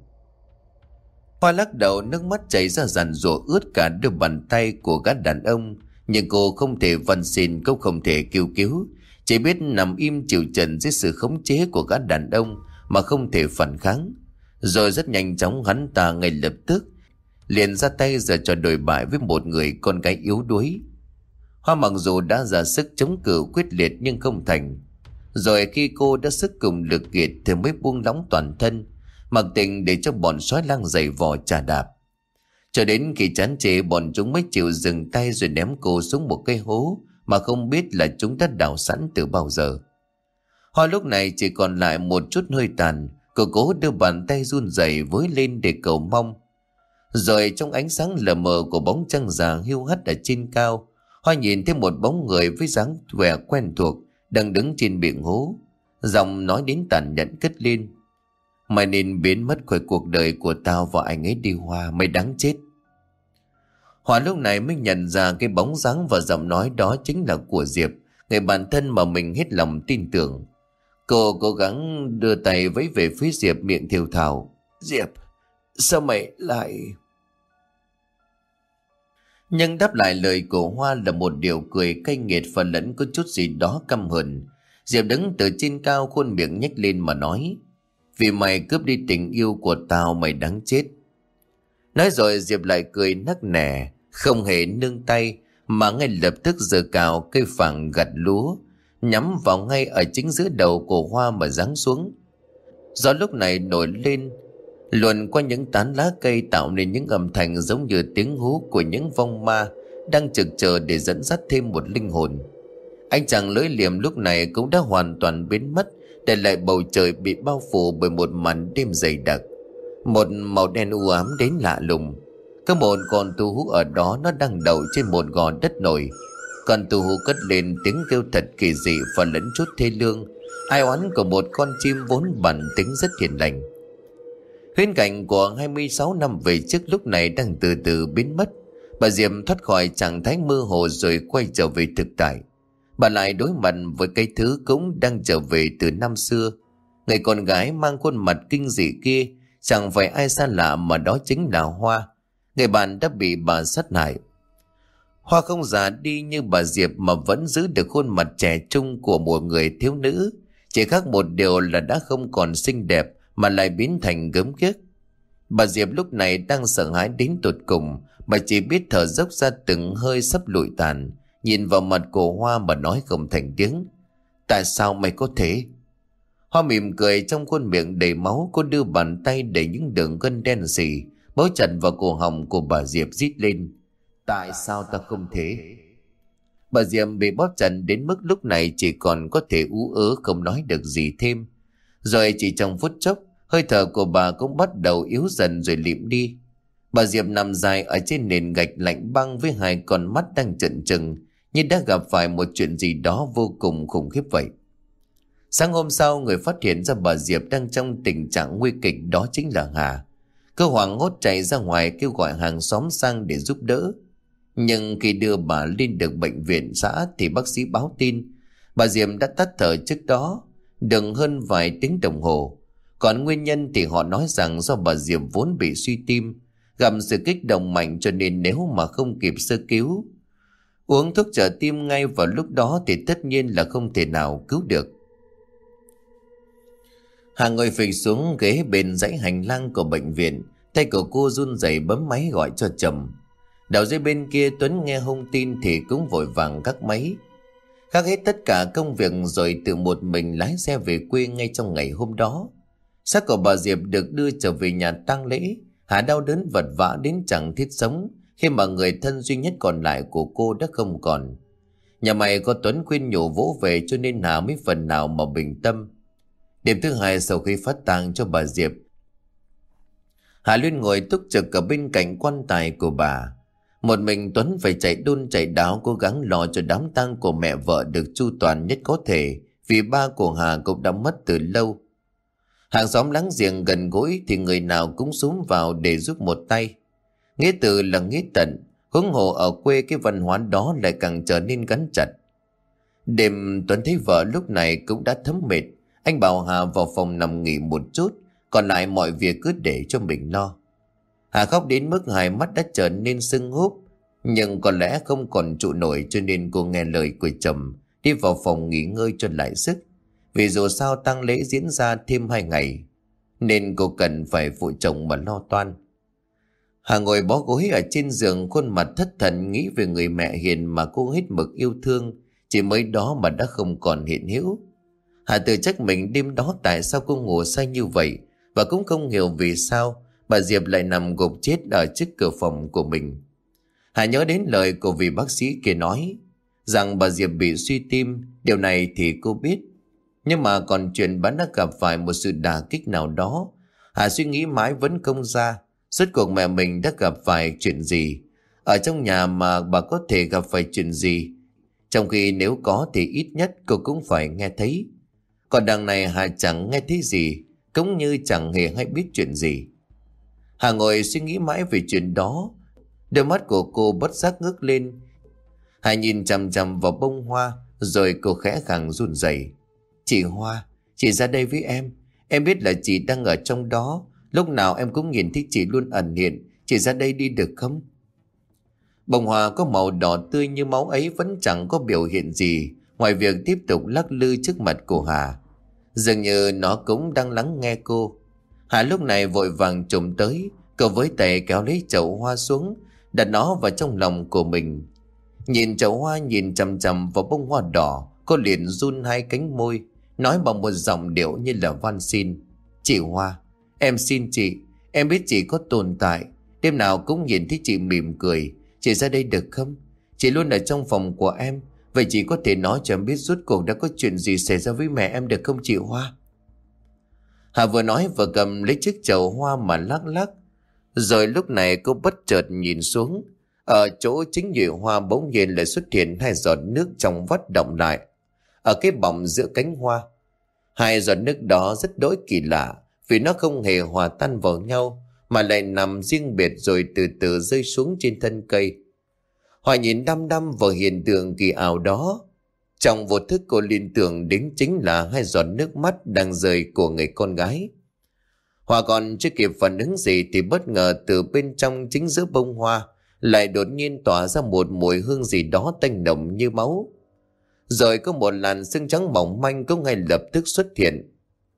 Hoa lắc đầu, nước mắt chảy ra ràn rụa ướt cả đôi bàn tay của gã đàn ông. Nhưng cô không thể van xin, cũng không thể kêu cứu, chỉ biết nằm im chịu trận dưới sự khống chế của gã đàn ông mà không thể phản kháng. Rồi rất nhanh chóng hắn ta ngay lập tức liền ra tay giở trò đồi bại với một người con gái yếu đuối. Hoa mặc dù đã ra sức chống cự quyết liệt nhưng không thành. Rồi khi cô đã sức cùng lực kiệt thì mới buông lỏng toàn thân, mặc tình để cho bọn sói lang giày vò chà đạp. Cho đến khi chán chê, bọn chúng mới chịu dừng tay rồi ném cô xuống một cái hố mà không biết là chúng đã đào sẵn từ bao giờ. Hoa lúc này chỉ còn lại một chút hơi tàn. Cô cố đưa bàn tay run rẩy với lên để cầu mong. Rồi trong ánh sáng lờ mờ của bóng trăng già hiu hắt ở trên cao, Hoa nhìn thấy một bóng người với dáng vẻ quen thuộc đang đứng trên miệng hố. Giọng nói đến tàn nhẫn cất lên: Mày nên biến mất khỏi cuộc đời của tao và anh ấy đi Hoa, mày đáng chết. Hòa lúc này mới nhận ra cái bóng dáng và giọng nói đó chính là của Diệp, người bạn thân mà mình hết lòng tin tưởng. Cô cố gắng đưa tay vẫy về phía Diệp, miệng thều thào: Diệp, sao mày lại... Nhưng đáp lại lời của Hoa là một điều cười cay nghiệt và lẫn có chút gì đó căm hờn. Diệp đứng từ trên cao, khuôn miệng nhếch lên mà nói: Vì mày cướp đi tình yêu của tao, mày đáng chết. Nói rồi Diệp lại cười nắc nẻ, không hề nương tay, mà ngay lập tức giơ cao cây phẳng gặt lúa, nhắm vào ngay ở chính giữa đầu của Hoa mà giáng xuống. Gió lúc này nổi lên, luồn qua những tán lá cây tạo nên những âm thanh giống như tiếng hú của những vong ma đang trực chờ để dẫn dắt thêm một linh hồn. Ánh trăng lưỡi liềm lúc này cũng đã hoàn toàn biến mất, để lại bầu trời bị bao phủ bởi một màn đêm dày đặc, một màu đen u ám đến lạ lùng. Có một con tu hú ở đó, nó đang đậu trên một gò đất nổi. Con tu hú cất lên tiếng kêu thật kỳ dị và lẫn chút thê lương, ai oán của một con chim vốn bản tính rất hiền lành. Huyễn cảnh của 26 năm về trước lúc này đang từ từ biến mất. Bà Diệp thoát khỏi trạng thái mơ hồ rồi quay trở về thực tại. Bà lại đối mặt với cái thứ cũng đang trở về từ năm xưa. Người con gái mang khuôn mặt kinh dị kia chẳng phải ai xa lạ mà đó chính là Hoa, người bạn đã bị bà sát hại. Hoa không già đi như bà Diệp mà vẫn giữ được khuôn mặt trẻ trung của một người thiếu nữ. Chỉ khác một điều là đã không còn xinh đẹp mà lại biến thành gớm ghiếc. Bà Diệp lúc này đang sợ hãi đến tột cùng. Bà chỉ biết thở dốc ra từng hơi sắp lụi tàn, nhìn vào mặt của Hoa mà nói không thành tiếng: Tại sao mày có thể? Hoa mỉm cười, trong khuôn miệng đầy máu. Cô đưa bàn tay đẩy những đường gân đen sì bấu chặt vào cổ họng của bà Diệp, rít lên: Tại sao ta không thể? Bà Diệp bị bóp chặt đến mức lúc này chỉ còn có thể ú ớ không nói được gì thêm. Rồi chỉ trong phút chốc, hơi thở của bà cũng bắt đầu yếu dần rồi lịm đi. Bà Diệp nằm dài ở trên nền gạch lạnh băng với hai con mắt đang trợn trừng, như đã gặp phải một chuyện gì đó vô cùng khủng khiếp vậy. Sáng hôm sau, người phát hiện ra bà Diệp đang trong tình trạng nguy kịch đó chính là Hà. Cô hoảng hốt chạy ra ngoài kêu gọi hàng xóm sang để giúp đỡ. Nhưng khi đưa bà lên được bệnh viện xã thì bác sĩ báo tin bà Diệp đã tắt thở trước đó, được hơn vài tiếng đồng hồ. Còn nguyên nhân thì họ nói rằng do bà Diệp vốn bị suy tim, gặp sự kích động mạnh cho nên nếu mà không kịp sơ cứu, uống thuốc trợ tim ngay vào lúc đó thì tất nhiên là không thể nào cứu được. Hà ngồi phịch xuống ghế bên dãy hành lang của bệnh viện, tay của cô run rẩy bấm máy gọi cho chồng. Đầu dây bên kia Tuấn nghe thông tin thì cũng vội vàng gác máy, gác hết tất cả công việc rồi tự một mình lái xe về quê ngay trong ngày hôm đó. Xác của bà Diệp được đưa trở về nhà tang lễ. Hà đau đớn vật vã đến chẳng thiết sống khi mà người thân duy nhất còn lại của cô đã không còn. Nhà mày có Tuấn khuyên nhủ vỗ về cho nên Hà mới phần nào mà bình tâm. Đêm thứ hai sau khi phát tang cho bà Diệp, Hà luôn ngồi túc trực ở bên cạnh quan tài của bà. Một mình Tuấn phải chạy đôn chạy đáo cố gắng lo cho đám tang của mẹ vợ được chu toàn nhất có thể, vì ba của Hà cũng đã mất từ lâu. Hàng xóm láng giềng gần gũi thì người nào cũng xúm vào để giúp một tay. Nghĩa từ là nghĩa tận, huống hồ ở quê cái văn hóa đó lại càng trở nên gắn chặt. Đêm Tuấn thấy vợ lúc này cũng đã thấm mệt, anh bảo Hà vào phòng nằm nghỉ một chút, còn lại mọi việc cứ để cho mình lo. Hà khóc đến mức hai mắt đã trở nên sưng húp, nhưng có lẽ không còn trụ nổi cho nên cô nghe lời của chồng đi vào phòng nghỉ ngơi cho lại sức. Vì dù sao tang lễ diễn ra thêm 2 ngày nên cô cần phải phụ chồng mà lo toan. Hà ngồi bó gối ở trên giường, khuôn mặt thất thần nghĩ về người mẹ hiền mà cô hết mực yêu thương, chỉ mới đó mà đã không còn hiện hữu. Hà tự trách mình đêm đó tại sao cô ngủ say như vậy, và cũng không hiểu vì sao bà Diệp lại nằm gục chết ở trước cửa phòng của mình. Hà nhớ đến lời của vị bác sĩ kia nói rằng bà Diệp bị suy tim. Điều này thì cô biết, nhưng mà còn chuyện bà đã gặp phải một sự đả kích nào đó. Hà suy nghĩ mãi vẫn không ra rốt cuộc mẹ mình đã gặp phải chuyện gì ở trong nhà mà bà có thể gặp phải chuyện gì, trong khi nếu có thì ít nhất cô cũng phải nghe thấy. Còn đằng này Hà chẳng nghe thấy gì, cũng như chẳng hề hay biết chuyện gì. Hà ngồi suy nghĩ mãi về chuyện đó. Đôi mắt của cô bất giác ngước lên. Hà nhìn chằm chằm vào bông hoa, rồi cô khẽ khàng run rẩy. Chị Hoa, chị ra đây với em. Em biết là chị đang ở trong đó. Lúc nào em cũng nhìn thấy chị luôn ẩn hiện. Chị ra đây đi được không? Bông hoa có màu đỏ tươi như máu ấy vẫn chẳng có biểu hiện gì ngoài việc tiếp tục lắc lư trước mặt của Hà. Dường như nó cũng đang lắng nghe cô. Hà lúc này vội vàng trồm tới. Cậu với tay kéo lấy chậu hoa xuống, đặt nó vào trong lòng của mình. Nhìn chậu hoa nhìn chằm chằm vào bông hoa đỏ, cô liền run hai cánh môi, nói bằng một giọng điệu như là van xin. Chị Hoa, em xin chị. Em biết chị có tồn tại. Đêm nào cũng nhìn thấy chị mỉm cười. Chị ra đây được không? Chị luôn ở trong phòng của em. Vậy chị có thể nói cho em biết rốt cuộc đã có chuyện gì xảy ra với mẹ em được không chị Hoa? Hà vừa nói vừa cầm lấy chiếc chậu hoa mà lắc lắc. Rồi lúc này cô bất chợt nhìn xuống. Ở chỗ chính nhụy hoa bỗng nhiên lại xuất hiện hai giọt nước trong vắt động lại ở cái bọng giữa cánh hoa. Hai giọt nước đó rất đỗi kỳ lạ, vì nó không hề hòa tan vào nhau mà lại nằm riêng biệt rồi từ từ rơi xuống trên thân cây. Hoa nhìn đăm đăm vào hiện tượng kỳ ảo đó. Trong vô thức cô liên tưởng đến chính là hai giọt nước mắt đang rơi của người con gái. Hoa còn chưa kịp phản ứng gì thì bất ngờ từ bên trong chính giữa bông hoa lại đột nhiên tỏa ra một mùi hương gì đó tanh nồng như máu. Rồi có một làn sương trắng mỏng manh cũng ngay lập tức xuất hiện.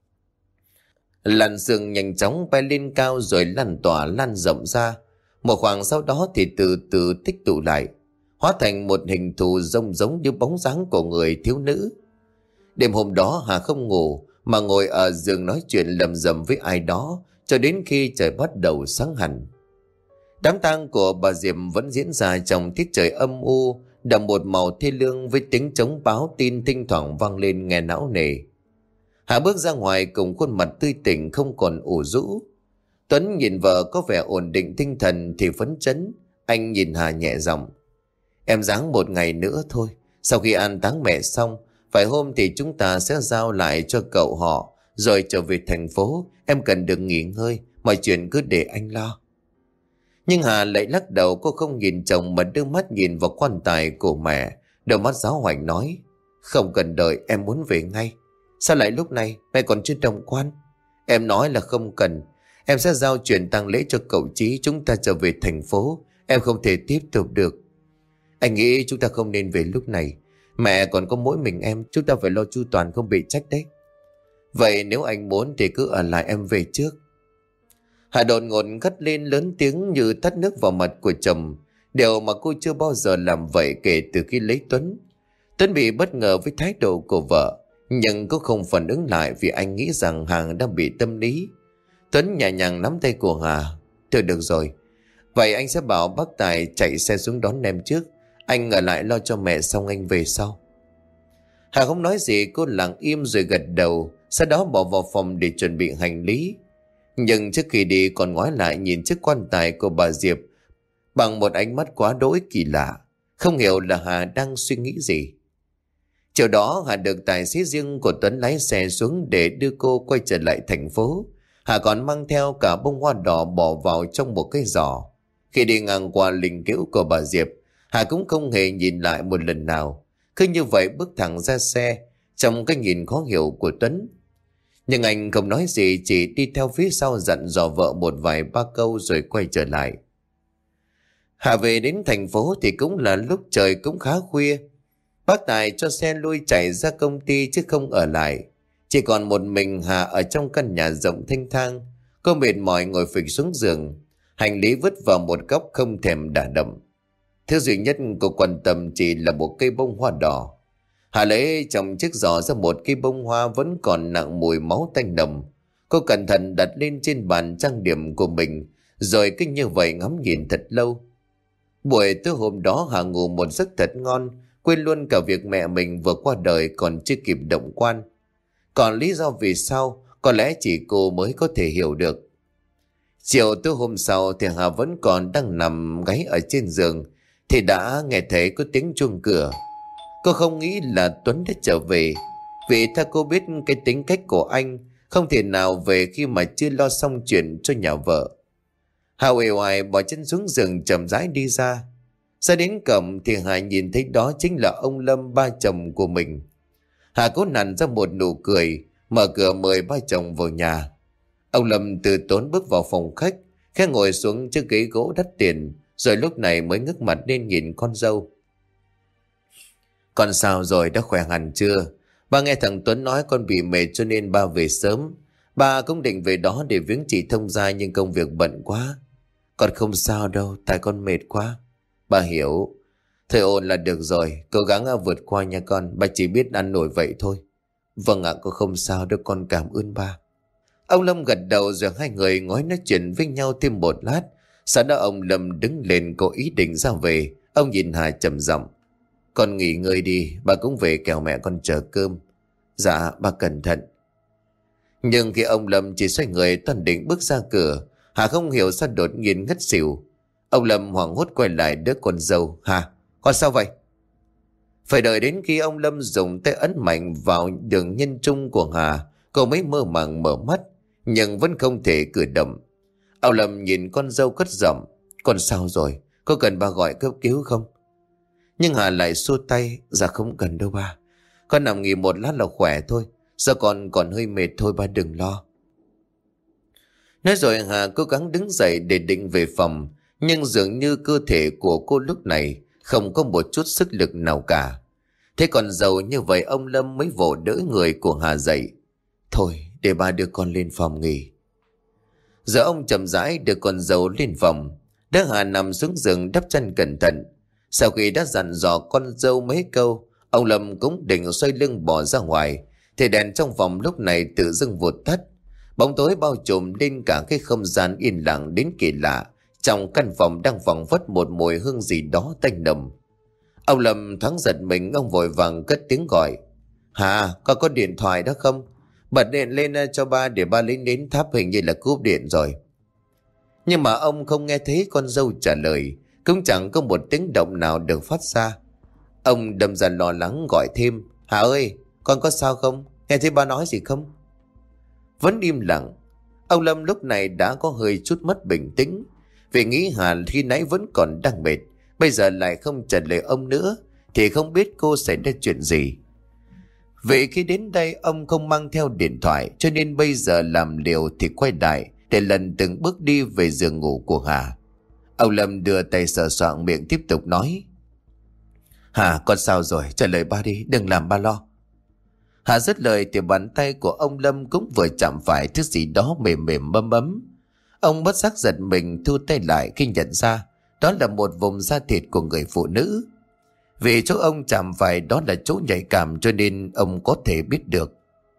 Làn sương nhanh chóng bay lên cao rồi lan tỏa lan rộng ra. Một khoảng sau đó thì từ từ tích tụ lại, hóa thành một hình thù giống như bóng dáng của người thiếu nữ. Đêm hôm đó Hà không ngủ mà ngồi ở giường nói chuyện lầm rầm với ai đó cho đến khi trời bắt đầu sáng hẳn. Đám tang của bà Diệp vẫn diễn ra trong tiết trời âm u, đậm một màu thê lương với tiếng trống báo tin thỉnh thoảng vang lên nghe não nề. Hà bước ra ngoài cùng khuôn mặt tươi tỉnh không còn ủ rũ. Tuấn nhìn vợ có vẻ ổn định tinh thần thì phấn chấn. Anh nhìn Hà nhẹ giọng. Em ráng một ngày nữa thôi. Sau khi an táng mẹ xong, vài hôm thì chúng ta sẽ giao lại cho cậu họ, rồi trở về thành phố. Em cần được nghỉ ngơi, mọi chuyện cứ để anh lo. Nhưng Hà lại lắc đầu, cô không nhìn chồng mà đưa mắt nhìn vào quan tài của mẹ. Đôi mắt giáo hoành nói. Không cần đợi, em muốn về ngay. Sao lại lúc này, mẹ còn chưa đồng quan? Em nói là không cần. Em sẽ giao chuyện tang lễ cho cậu Chí, chúng ta trở về thành phố. Em không thể tiếp tục được. Anh nghĩ chúng ta không nên về lúc này. Mẹ còn có mỗi mình em, chúng ta phải lo chu toàn không bị trách đấy. Vậy nếu anh muốn thì cứ ở lại, em về trước. Hà đột ngột gắt lên lớn tiếng như tắt nước vào mặt của chồng. Điều mà cô chưa bao giờ làm vậy kể từ khi lấy Tuấn. Tuấn bị bất ngờ với thái độ của vợ, nhưng cô không phản ứng lại vì anh nghĩ rằng Hà đang bị tâm lý. Tuấn nhẹ nhàng nắm tay của Hà. Thôi được rồi, vậy anh sẽ bảo bác Tài chạy xe xuống đón em trước. Anh ở lại lo cho mẹ xong anh về sau. Hà không nói gì, cô lặng im rồi gật đầu. Sau đó bỏ vào phòng để chuẩn bị hành lý. Nhưng trước khi đi còn ngoái lại nhìn chiếc quan tài của bà Diệp bằng một ánh mắt quá đỗi kỳ lạ. Không hiểu là Hà đang suy nghĩ gì. Chiều đó Hà được tài xế riêng của Tuấn lái xe xuống để đưa cô quay trở lại thành phố. Hà còn mang theo cả bông hoa đỏ bỏ vào trong một cái giỏ. Khi đi ngang qua linh cữu của bà Diệp, Hà cũng không hề nhìn lại một lần nào. Cứ như vậy bước thẳng ra xe trong cái nhìn khó hiểu của Tuấn. Nhưng anh không nói gì, chỉ đi theo phía sau dặn dò vợ một vài ba câu rồi quay trở lại. Hà về đến thành phố thì cũng là lúc trời cũng khá khuya. Bác Tài cho xe lui chạy ra công ty chứ không ở lại. Chỉ còn một mình Hà ở trong căn nhà rộng thênh thang. Cô mệt mỏi ngồi phịch xuống giường, hành lý vứt vào một góc không thèm đả động. Thứ duy nhất cô quan tâm chỉ là một cây bông hoa đỏ. Hà lấy trong chiếc giỏ ra một cây bông hoa vẫn còn nặng mùi máu tanh nồng. Cô cẩn thận đặt lên trên bàn trang điểm của mình, rồi cứ như vậy ngắm nhìn thật lâu. Buổi tối hôm đó Hà ngủ một giấc thật ngon, quên luôn cả việc mẹ mình vừa qua đời còn chưa kịp động quan. Còn lý do vì sao, có lẽ chỉ cô mới có thể hiểu được. Chiều tối hôm sau thì Hà vẫn còn đang nằm gáy ở trên giường thì đã nghe thấy có tiếng chuông cửa. Cô không nghĩ là Tuấn đã trở về, vì theo cô biết cái tính cách của anh không thể nào về khi mà chưa lo xong chuyện cho nhà vợ. Hà uể oải bỏ chân xuống giường chậm rãi đi ra. Ra đến cổng thì Hà nhìn thấy đó chính là ông Lâm, ba chồng của mình. Hà cố nặn ra một nụ cười, mở cửa mời ba chồng vào nhà. Ông Lâm từ tốn bước vào phòng khách, khẽ ngồi xuống chiếc ghế gỗ đắt tiền, rồi lúc này mới ngước mặt lên nhìn con dâu. Con sao rồi, đã khỏe hẳn chưa? Ba nghe thằng Tuấn nói con bị mệt cho nên ba về sớm. Ba cũng định về đó để viếng chị Thông gia nhưng công việc bận quá. Con không sao đâu, tại con mệt quá. Ba hiểu. Thôi ổn là được rồi, cố gắng vượt qua nha con, ba chỉ biết ăn nổi vậy thôi. Vâng ạ, con không sao đâu, con cảm ơn ba. Ông Lâm gật đầu rồi hai người ngồi nói chuyện với nhau thêm một lát. Sau đó ông Lâm đứng lên có ý định ra về. Ông nhìn Hà trầm giọng. Con nghỉ ngơi đi, bà cũng về kẻo mẹ con chờ cơm. Dạ, bà cẩn thận. Nhưng khi ông Lâm chỉ xoay người toàn định bước ra cửa, Hà không hiểu sao đột nhiên ngất xỉu. Ông Lâm hoảng hốt quay lại đỡ con dâu. Hà, con sao vậy? Phải đợi đến khi ông Lâm dùng tay ấn mạnh vào đường nhân trung của Hà, cô mới mơ màng mở mắt, nhưng vẫn không thể cử động. Ông Lâm nhìn con dâu cất giọng. Con sao rồi? Có cần ba gọi cấp cứu không? Nhưng Hà lại xua tay. Dạ không cần đâu ba. Con nằm nghỉ một lát là khỏe thôi. Giờ con còn hơi mệt thôi, ba đừng lo. Nói rồi Hà cố gắng đứng dậy để định về phòng. Nhưng dường như cơ thể của cô lúc này không có một chút sức lực nào cả. Thế còn dâu như vậy ông Lâm mới vỗ đỡ người của Hà dậy. Thôi để ba đưa con lên phòng nghỉ. Giờ ông chậm rãi đưa con dâu lên phòng. Đỡ Hà nằm xuống giường đắp chăn cẩn thận. Sau khi đã dặn dò con dâu mấy câu, ông Lâm cũng định xoay lưng bỏ ra ngoài. Thì đèn trong phòng lúc này tự dưng vụt tắt. Bóng tối bao trùm lên cả cái không gian yên lặng đến kỳ lạ. Trong căn phòng đang phảng phất một mùi hương gì đó tanh nồng. Ông Lâm thoáng giật mình, ông vội vàng cất tiếng gọi. Hà, con có điện thoại đó không? Bật điện lên cho ba để ba lấy nến thắp, hình như là cúp điện rồi. Nhưng mà ông không nghe thấy con dâu trả lời, cũng chẳng có một tiếng động nào được phát ra. Ông đâm ra lo lắng gọi thêm. Hà ơi, con có sao không? Nghe thấy ba nói gì không? Vẫn im lặng. Ông Lâm lúc này đã có hơi chút mất bình tĩnh, vì nghĩ Hà khi nãy vẫn còn đang mệt, bây giờ lại không trả lời ông nữa thì không biết cô xảy ra chuyện gì. Vậy khi đến đây ông không mang theo điện thoại, cho nên bây giờ làm liều thì quay lại để lần từng bước đi về giường ngủ của Hà. Ông Lâm đưa tay sờ soạng miệng tiếp tục nói. Hà, con sao rồi? Trả lời ba đi, đừng làm ba lo. Hà dứt lời thì bàn tay của ông Lâm cũng vừa chạm phải thứ gì đó mềm mềm bấm bấm. Ông bất giác giật mình thu tay lại khi nhận ra đó là một vùng da thịt của người phụ nữ. Vì chỗ ông chạm phải đó là chỗ nhạy cảm, cho nên ông có thể biết được.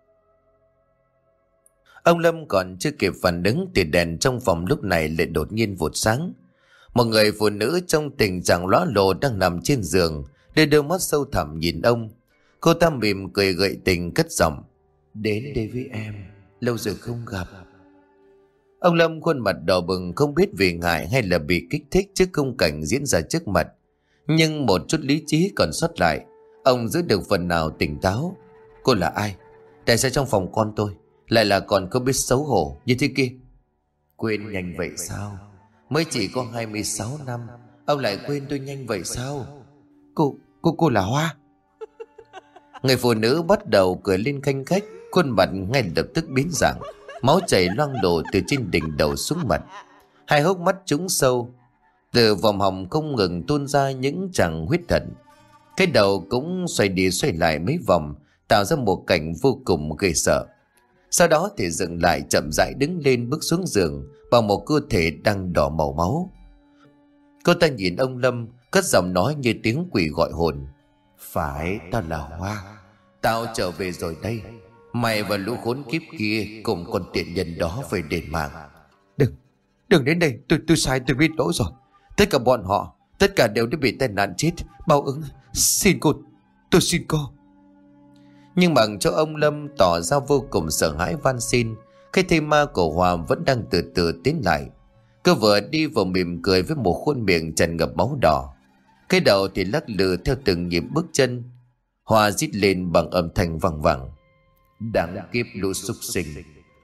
Ông Lâm còn chưa kịp phản ứng thì đèn trong phòng lúc này lại đột nhiên vụt sáng. Một người phụ nữ trong tình trạng lóa lồ đang nằm trên giường, đưa đôi mắt sâu thẳm nhìn ông. Cô ta mỉm cười gợi tình cất giọng. Đến đây với em, lâu rồi không gặp. Ông Lâm khuôn mặt đỏ bừng, không biết vì ngại hay là bị kích thích trước khung cảnh diễn ra trước mặt. Nhưng một chút lý trí còn sót lại, ông giữ được phần nào tỉnh táo. Cô là ai? Tại sao trong phòng con tôi lại là còn không biết xấu hổ như thế kia? Quên nhanh vậy sao? Mới chỉ có 26 năm, ông lại quên tôi nhanh vậy sao? Cô là Hoa. Người phụ nữ bắt đầu cười lên khanh khách, khuôn mặt ngay lập tức biến dạng, máu chảy loang lổ từ trên đỉnh đầu xuống mặt. Hai hốc mắt trũng sâu, từ vòm họng không ngừng tuôn ra những tràng huyết thận. Cái đầu cũng xoay đi xoay lại mấy vòng, tạo ra một cảnh vô cùng ghê sợ. Sau đó thì dừng lại, chậm rãi đứng lên bước xuống giường bằng một cơ thể đang đỏ màu máu. Cô ta nhìn ông Lâm, cất giọng nói như tiếng quỷ gọi hồn. Phải, tao là Hoa. Tao trở về rồi đây. Mày và lũ khốn kiếp kia cùng con tiện nhân đó về đền mạng. Đừng đến đây, tôi sai, tôi biết lỗi rồi. Tất cả bọn họ, tất cả đều đã bị tai nạn chết, báo ứng. Xin cô, tôi xin cô. Nhưng bằng cho ông Lâm tỏ ra vô cùng sợ hãi van xin. Cái thây ma của Hòa vẫn đang từ từ tiến lại. Cô vừa đi vừa mỉm cười với một khuôn miệng tràn ngập máu đỏ. Cái đầu thì lắc lư theo từng nhịp bước chân. Hòa rít lên bằng âm thanh vang vẳng. Đáng kiếp lũ súc sinh,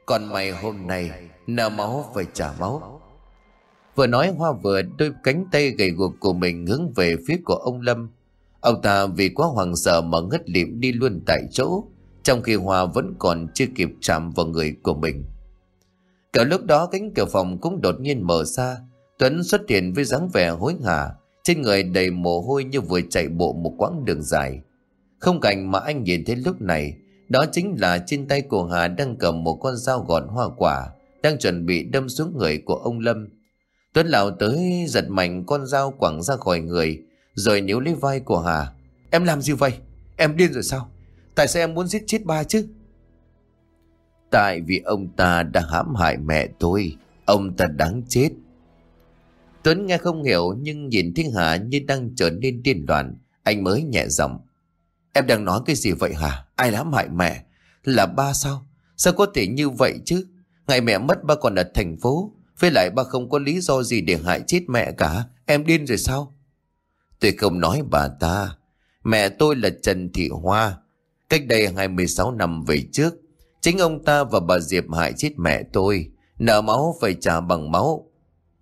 Còn mày hôm nay nợ máu phải trả máu. Vừa nói Hoa vừa đôi cánh tay gầy guộc của mình hướng về phía của ông Lâm. Ông ta vì quá hoảng sợ mà ngất lịm đi luôn tại chỗ, trong khi Hoa vẫn còn chưa kịp chạm vào người của mình. Cả lúc đó cánh cửa phòng cũng đột nhiên mở ra. Tuấn xuất hiện với dáng vẻ hối hả, trên người đầy mồ hôi như vừa chạy bộ một quãng đường dài. Không cảnh mà anh nhìn thấy lúc này, đó chính là trên tay của Hà đang cầm một con dao gọt hoa quả, đang chuẩn bị đâm xuống người của ông Lâm. Tuấn lao tới giật mạnh con dao quẳng ra khỏi người, rồi níu lấy vai của Hà. Em làm gì vậy? Em điên rồi sao? Tại sao em muốn giết chết ba chứ? Tại vì ông ta đã hãm hại mẹ tôi. Ông ta đáng chết. Tuấn nghe không hiểu, nhưng nhìn thấy Hà như đang trở nên điên loạn, anh mới nhẹ giọng. Em đang nói cái gì vậy Hà? Ai hãm hại mẹ? Là ba sao? Sao có thể như vậy chứ? Ngày mẹ mất ba còn ở thành phố, với lại ba không có lý do gì để hại chết mẹ cả. Em điên rồi sao? Tôi không nói bà ta. Mẹ tôi là Trần Thị Hoa. Cách đây 26 năm về trước, chính ông ta và bà Diệp hại chết mẹ tôi. Nợ máu phải trả bằng máu.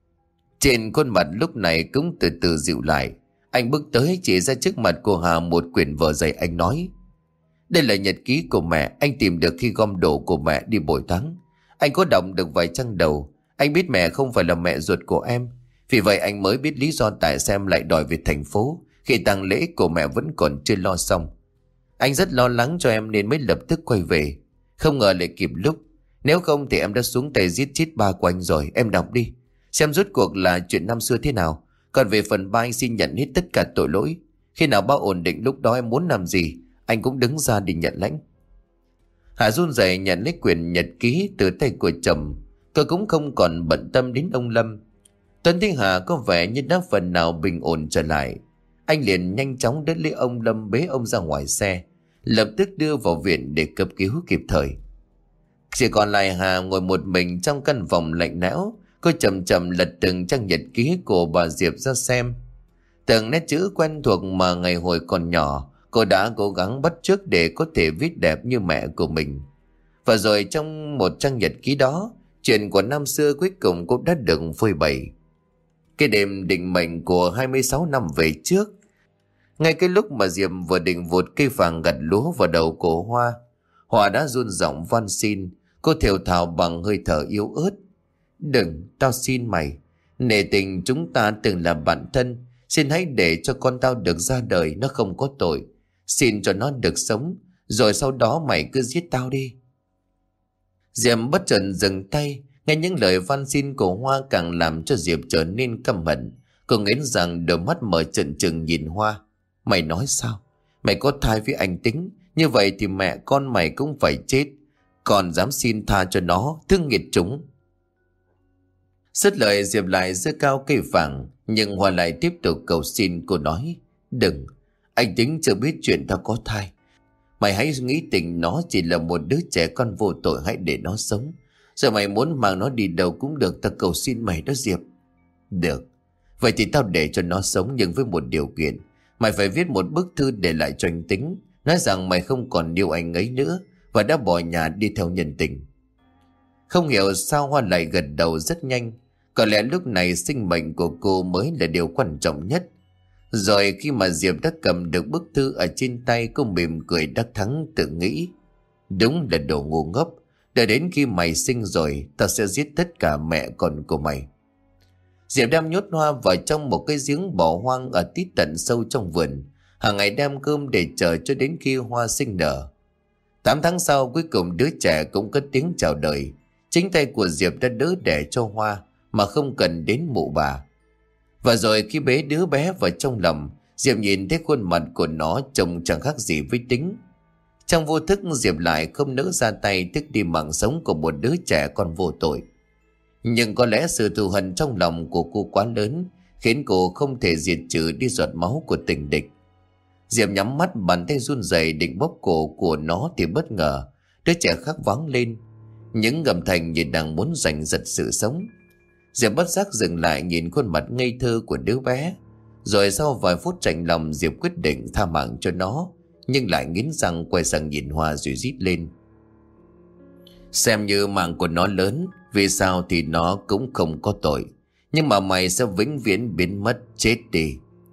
Trên khuôn mặt lúc này cũng từ từ dịu lại. Anh bước tới chỉ ra trước mặt cô Hà một quyển vở dày. Anh nói, đây là nhật ký của mẹ, anh tìm được khi gom đồ của mẹ đi bội thắng. Anh có đọc được vài trang đầu. Anh biết mẹ không phải là mẹ ruột của em, vì vậy anh mới biết lý do tại sao em lại đòi về thành phố khi tang lễ của mẹ vẫn còn chưa lo xong. Anh rất lo lắng cho em nên mới lập tức quay về. Không ngờ lại kịp lúc. Nếu không thì em đã xuống tay giết chết ba của anh rồi. Em đọc đi, xem rốt cuộc là chuyện năm xưa thế nào. Còn về phần ba, anh xin nhận hết tất cả tội lỗi. Khi nào ba ổn định, lúc đó em muốn làm gì anh cũng đứng ra để nhận lãnh. Hà run rẩy nhận lấy quyển nhật ký từ tay của chồng. Tôi cũng không còn bận tâm đến ông Lâm. Tuấn thấy Hà có vẻ như đã phần nào bình ổn trở lại. Anh liền nhanh chóng đỡ lấy ông Lâm, bế ông ra ngoài xe, lập tức đưa vào viện để cấp cứu kịp thời. Chỉ còn lại Hà ngồi một mình trong căn phòng lạnh lẽo. Cô chậm chậm lật từng trang nhật ký của bà Diệp ra xem. Từng nét chữ quen thuộc mà ngày hồi còn nhỏ cô đã cố gắng bắt chước để có thể viết đẹp như mẹ của mình. Và rồi trong một trang nhật ký đó, chuyện của năm xưa cuối cùng cũng đã được phơi bày. Cái đêm định mệnh của 26 năm về trước, ngay cái lúc mà Diệp vừa định vụt cây vàng gặt lúa vào đầu của Hoa, Hoa đã run giọng van xin. Cô thều thào bằng hơi thở yếu ớt. Đừng, tao xin mày, nể tình chúng ta từng là bạn thân, xin hãy để cho con tao được ra đời, nó không có tội. Xin cho nó được sống, rồi sau đó mày cứ giết tao đi. Diệp bất chợt dừng tay. Nghe những lời van xin của Hoa càng làm cho Diệp trở nên căm hận. Cô nghiến rằng đôi mắt mở trợn trừng nhìn Hoa. Mày nói sao? Mày có thai với anh Tính, như vậy thì mẹ con mày cũng phải chết. Còn dám xin tha cho nó, thương nghiệt chúng. Dứt lời, Diệp lại giơ cao cây vàng, nhưng Hoa lại tiếp tục cầu xin. Cô nói, đừng, anh Tính chưa biết chuyện tao có thai. Mày hãy nghĩ tình nó chỉ là một đứa trẻ con vô tội, hãy để nó sống. Giờ mày muốn mang nó đi đâu cũng được, tao cầu xin mày đó Diệp. Được, vậy thì tao để cho nó sống, nhưng với một điều kiện. Mày phải viết một bức thư để lại cho anh Tính, nói rằng mày không còn yêu anh ấy nữa và đã bỏ nhà đi theo nhân tình. Không hiểu sao Hoa lại gật đầu rất nhanh. Có lẽ lúc này sinh mệnh của cô mới là điều quan trọng nhất. Rồi khi mà Diệp đã cầm được bức thư ở trên tay, cô mỉm cười đắc thắng tự nghĩ. Đúng là đồ ngu ngốc. Đợi đến khi mày sinh rồi, tao sẽ giết tất cả mẹ con của mày. Diệp đem nhốt Hoa vào trong một cái giếng bỏ hoang ở tít tận sâu trong vườn. Hàng ngày đem cơm để chờ cho đến khi Hoa sinh nở. 8 tháng sau, cuối cùng đứa trẻ cũng cất tiếng chào đời. Chính tay của Diệp đã đỡ đẻ cho Hoa mà không cần đến mụ bà. Và rồi khi bế đứa bé vào trong lòng, Diệp nhìn thấy khuôn mặt của nó trông chẳng khác gì với Tính. Trong vô thức, Diệp lại không nỡ ra tay tước đi mạng sống của một đứa trẻ con vô tội. Nhưng có lẽ sự thù hằn trong lòng của cô quá lớn, khiến cô không thể diệt trừ đi giọt máu của tình địch. Diệp nhắm mắt, bàn tay run rẩy định bóp cổ của nó thì bất ngờ đứa trẻ khóc váng lên, những âm thanh như đang muốn giành giật sự sống. Diệp bất giác dừng lại nhìn khuôn mặt ngây thơ của đứa bé. Rồi sau vài phút chạnh lòng, Diệp quyết định tha mạng cho nó, nhưng lại nghiến răng quay sang nhìn Hoa rồi rít lên. Xem như mạng của nó lớn, vì sao thì nó cũng không có tội. Nhưng mà mày sẽ vĩnh viễn biến mất, chết đi.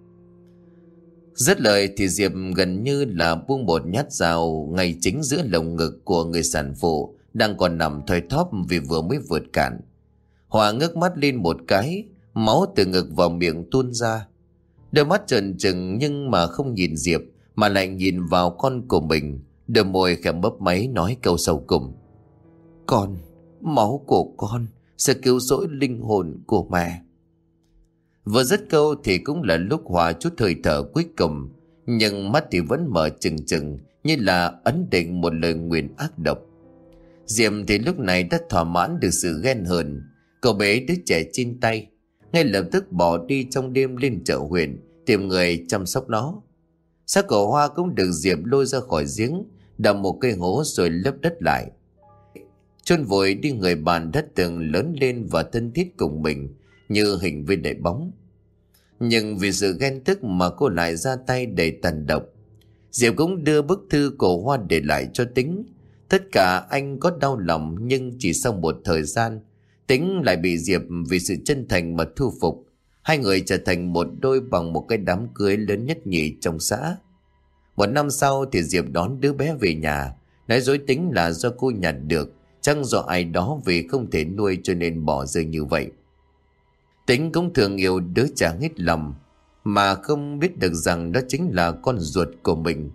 Dứt lời thì Diệp gần như là buông một nhát dao ngay chính giữa lồng ngực của người sản phụ đang còn nằm thoi thóp vì vừa mới vượt cạn. Hòa ngước mắt lên một cái, máu từ ngực vào miệng tuôn ra. Đôi mắt trợn trừng nhưng mà không nhìn Diệp mà lại nhìn vào con của mình. Đôi môi khẽ mấp máy nói câu sau cùng: Con, máu của con sẽ cứu rỗi linh hồn của mẹ. Vừa dứt câu thì cũng là lúc Hòa chút hơi thở cuối cùng, nhưng mắt thì vẫn mở trừng trừng như là ấn định một lời nguyền ác độc. Diệp thì lúc này đã thỏa mãn được sự ghen hờn. Cậu bế đứa trẻ trên tay, ngay lập tức bỏ đi trong đêm lên chợ huyện tìm người chăm sóc nó. Xác của Hoa cũng được Diệp lôi ra khỏi giếng, đào một cây hố rồi lấp đất lại, chôn vùi đi người bạn đã từng lớn lên và thân thiết cùng mình như hình với đại bóng. Nhưng vì sự ghen tức mà cô lại ra tay đầy tàn độc. Diệp cũng đưa bức thư của Hoa để lại cho Tính. Tất cả anh có đau lòng, nhưng chỉ sau một thời gian, Tính lại bị Diệp vì sự chân thành mà thu phục. Hai người trở thành một đôi bằng một cái đám cưới lớn nhất nhì trong xã. Một năm sau thì Diệp đón đứa bé về nhà, nói dối Tính là do cô nhặt được, chẳng do ai đó vì không thể nuôi cho nên bỏ rơi như vậy. Tính cũng thường yêu đứa trẻ hết lòng, mà không biết được rằng đó chính là con ruột của mình.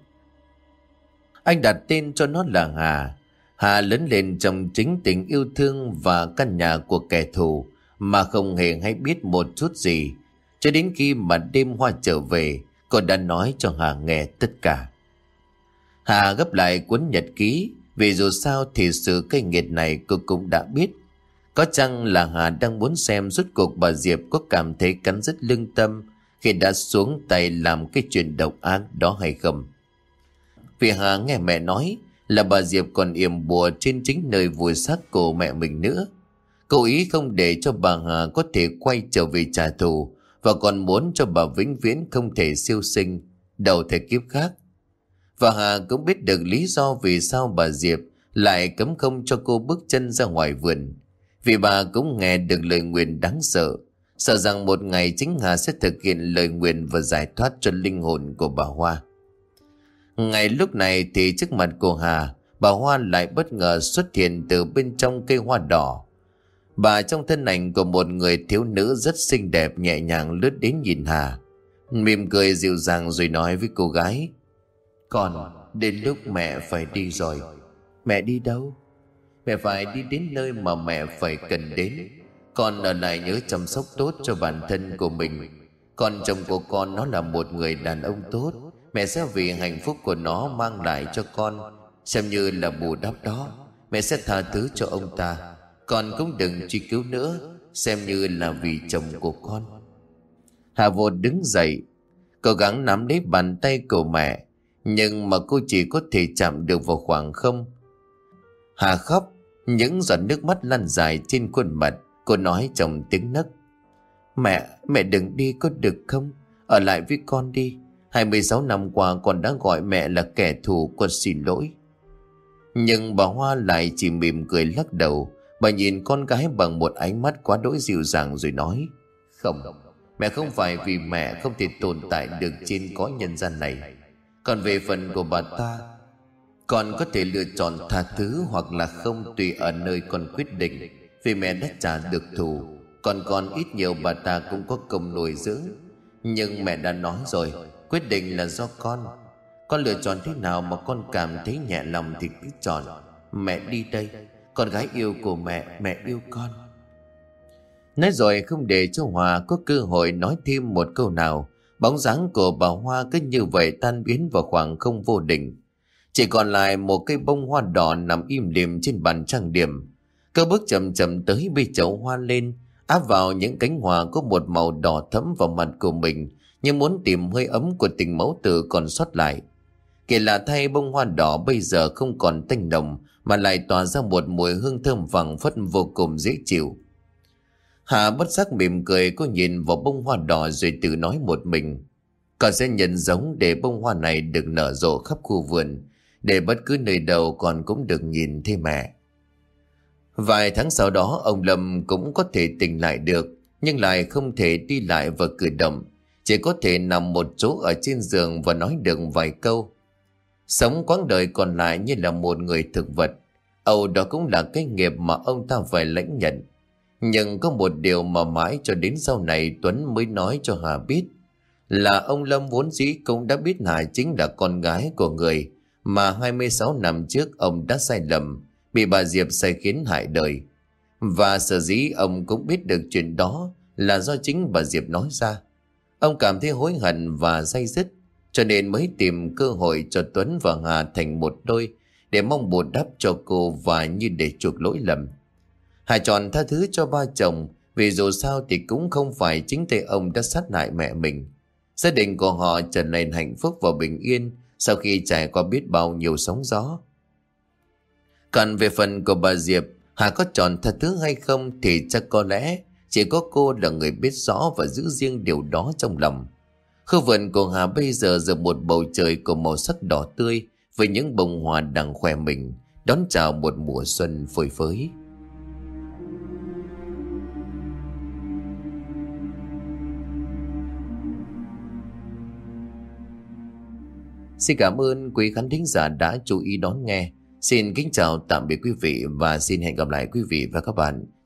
Anh đặt tên cho nó là Hà. Hà lớn lên trong chính tình yêu thương và căn nhà của kẻ thù, mà không hề hay biết một chút gì. Cho đến khi mà đêm Hoa trở về, cô đã nói cho Hà nghe tất cả. Hà gấp lại cuốn nhật ký, vì dù sao thì sự cay nghiệt này cô cũng đã biết. Có chăng là Hà đang muốn xem rốt cuộc bà Diệp có cảm thấy cắn rứt lương tâm khi đã xuống tay làm cái chuyện độc ác đó hay không? Vì Hà nghe mẹ nói là bà Diệp còn yểm bùa trên chính nơi vùi xác của mẹ mình nữa. Cô ý không để cho bà Hà có thể quay trở về trả thù, và còn muốn cho bà vĩnh viễn không thể siêu sinh đầu thai kiếp khác. Và Hà cũng biết được lý do vì sao bà Diệp lại cấm không cho cô bước chân ra ngoài vườn. Vì bà cũng nghe được lời nguyền đáng sợ, sợ rằng một ngày chính Hà sẽ thực hiện lời nguyền và giải thoát cho linh hồn của bà Hoa. Ngay lúc này thì trước mặt của Hà, bà Hoa lại bất ngờ xuất hiện từ bên trong cây hoa đỏ. Bà trong thân ảnh của một người thiếu nữ rất xinh đẹp nhẹ nhàng lướt đến nhìn Hà, mỉm cười dịu dàng rồi nói với cô gái: Con, đến lúc mẹ phải đi rồi. Mẹ đi đâu? Mẹ phải đi đến nơi mà mẹ phải cần đến. Con ở lại nhớ chăm sóc tốt cho bản thân của mình. Con chồng của con nó là một người đàn ông tốt. Mẹ sẽ vì hạnh phúc của nó mang lại cho con, xem như là bù đắp đó. Mẹ sẽ tha thứ cho ông ta. Con cũng đừng truy cứu nữa, xem như là vì chồng của con. Hà Vô đứng dậy, cố gắng nắm lấy bàn tay của mẹ, nhưng mà cô chỉ có thể chạm được vào khoảng không. Hà khóc, những giọt nước mắt lăn dài trên khuôn mặt. Cô nói trong tiếng nấc: Mẹ đừng đi có được không? Ở lại với con đi. 26 năm qua con đã gọi mẹ là kẻ thù, con xin lỗi. Nhưng bà Hoa lại chỉ mỉm cười lắc đầu. Bà nhìn con gái bằng một ánh mắt quá đỗi dịu dàng rồi nói: Không, mẹ không phải vì mẹ không thể tồn tại được trên cõi nhân gian này. Còn về phần của bà ta, con có thể lựa chọn tha thứ hoặc là không, tùy ở nơi con quyết định. Vì mẹ đã trả được thù, còn con ít nhiều bà ta cũng có công nuôi dưỡng. Nhưng mẹ đã nói rồi, quyết định là do con. Con lựa chọn thế nào mà con cảm thấy nhẹ lòng thì cứ chọn. Mẹ đi đây, con gái yêu của mẹ yêu con. Nói rồi không để cho Hòa có cơ hội nói thêm một câu nào, bóng dáng của bà Hoa cứ như vậy tan biến vào khoảng không vô định. Chỉ còn lại một cây bông hoa đỏ nằm im lìm trên bàn trang điểm. Cô bước chậm chậm tới bê chậu hoa lên, áp vào những cánh hoa có một màu đỏ thẫm vào mặt của mình, như muốn tìm hơi ấm của tình mẫu tử còn sót lại. Kể lạ thay, bông hoa đỏ bây giờ không còn tanh nồng mà lại tỏa ra một mùi hương thơm phảng phất vô cùng dễ chịu. Hà bất giác mỉm cười, cô nhìn vào bông hoa đỏ rồi tự nói một mình: Con sẽ nhân giống để bông hoa này được nở rộ khắp khu vườn, để bất cứ nơi đâu con cũng được nhìn thấy mẹ. Vài tháng sau đó ông Lâm cũng có thể tỉnh lại được, nhưng lại không thể đi lại và cử động, chỉ có thể nằm một chỗ ở trên giường và nói được vài câu. Sống quãng đời còn lại như là một người thực vật. Âu đó cũng là cái nghiệp mà ông ta phải lãnh nhận. Nhưng có một điều mà mãi cho đến sau này Tuấn mới nói cho Hà biết, là ông Lâm vốn dĩ cũng đã biết Hà chính là con gái của người mà 26 năm trước ông đã sai lầm, bị bà Diệp sai khiến hại đời. Và sở dĩ ông cũng biết được chuyện đó là do chính bà Diệp nói ra. Ông cảm thấy hối hận và day dứt, cho nên mới tìm cơ hội cho Tuấn và Hà thành một đôi, để mong bù đắp cho cô và như để chuộc lỗi lầm. Hà chọn tha thứ cho ba chồng, vì dù sao thì cũng không phải chính tay ông đã sát hại mẹ mình. Gia đình của họ trở nên hạnh phúc và bình yên sau khi trải qua biết bao nhiêu sóng gió. Còn về phần của bà Diệp, Hà có chọn tha thứ hay không thì chắc có lẽ chỉ có cô là người biết rõ và giữ riêng điều đó trong lòng. Khu vườn của Hà bây giờ giờ một bầu trời của màu sắc đỏ tươi, với những bông hoa đang khoe mình, đón chào một mùa xuân phơi phới. Xin cảm ơn quý khán thính giả đã chú ý đón nghe. Xin kính chào tạm biệt quý vị và xin hẹn gặp lại quý vị và các bạn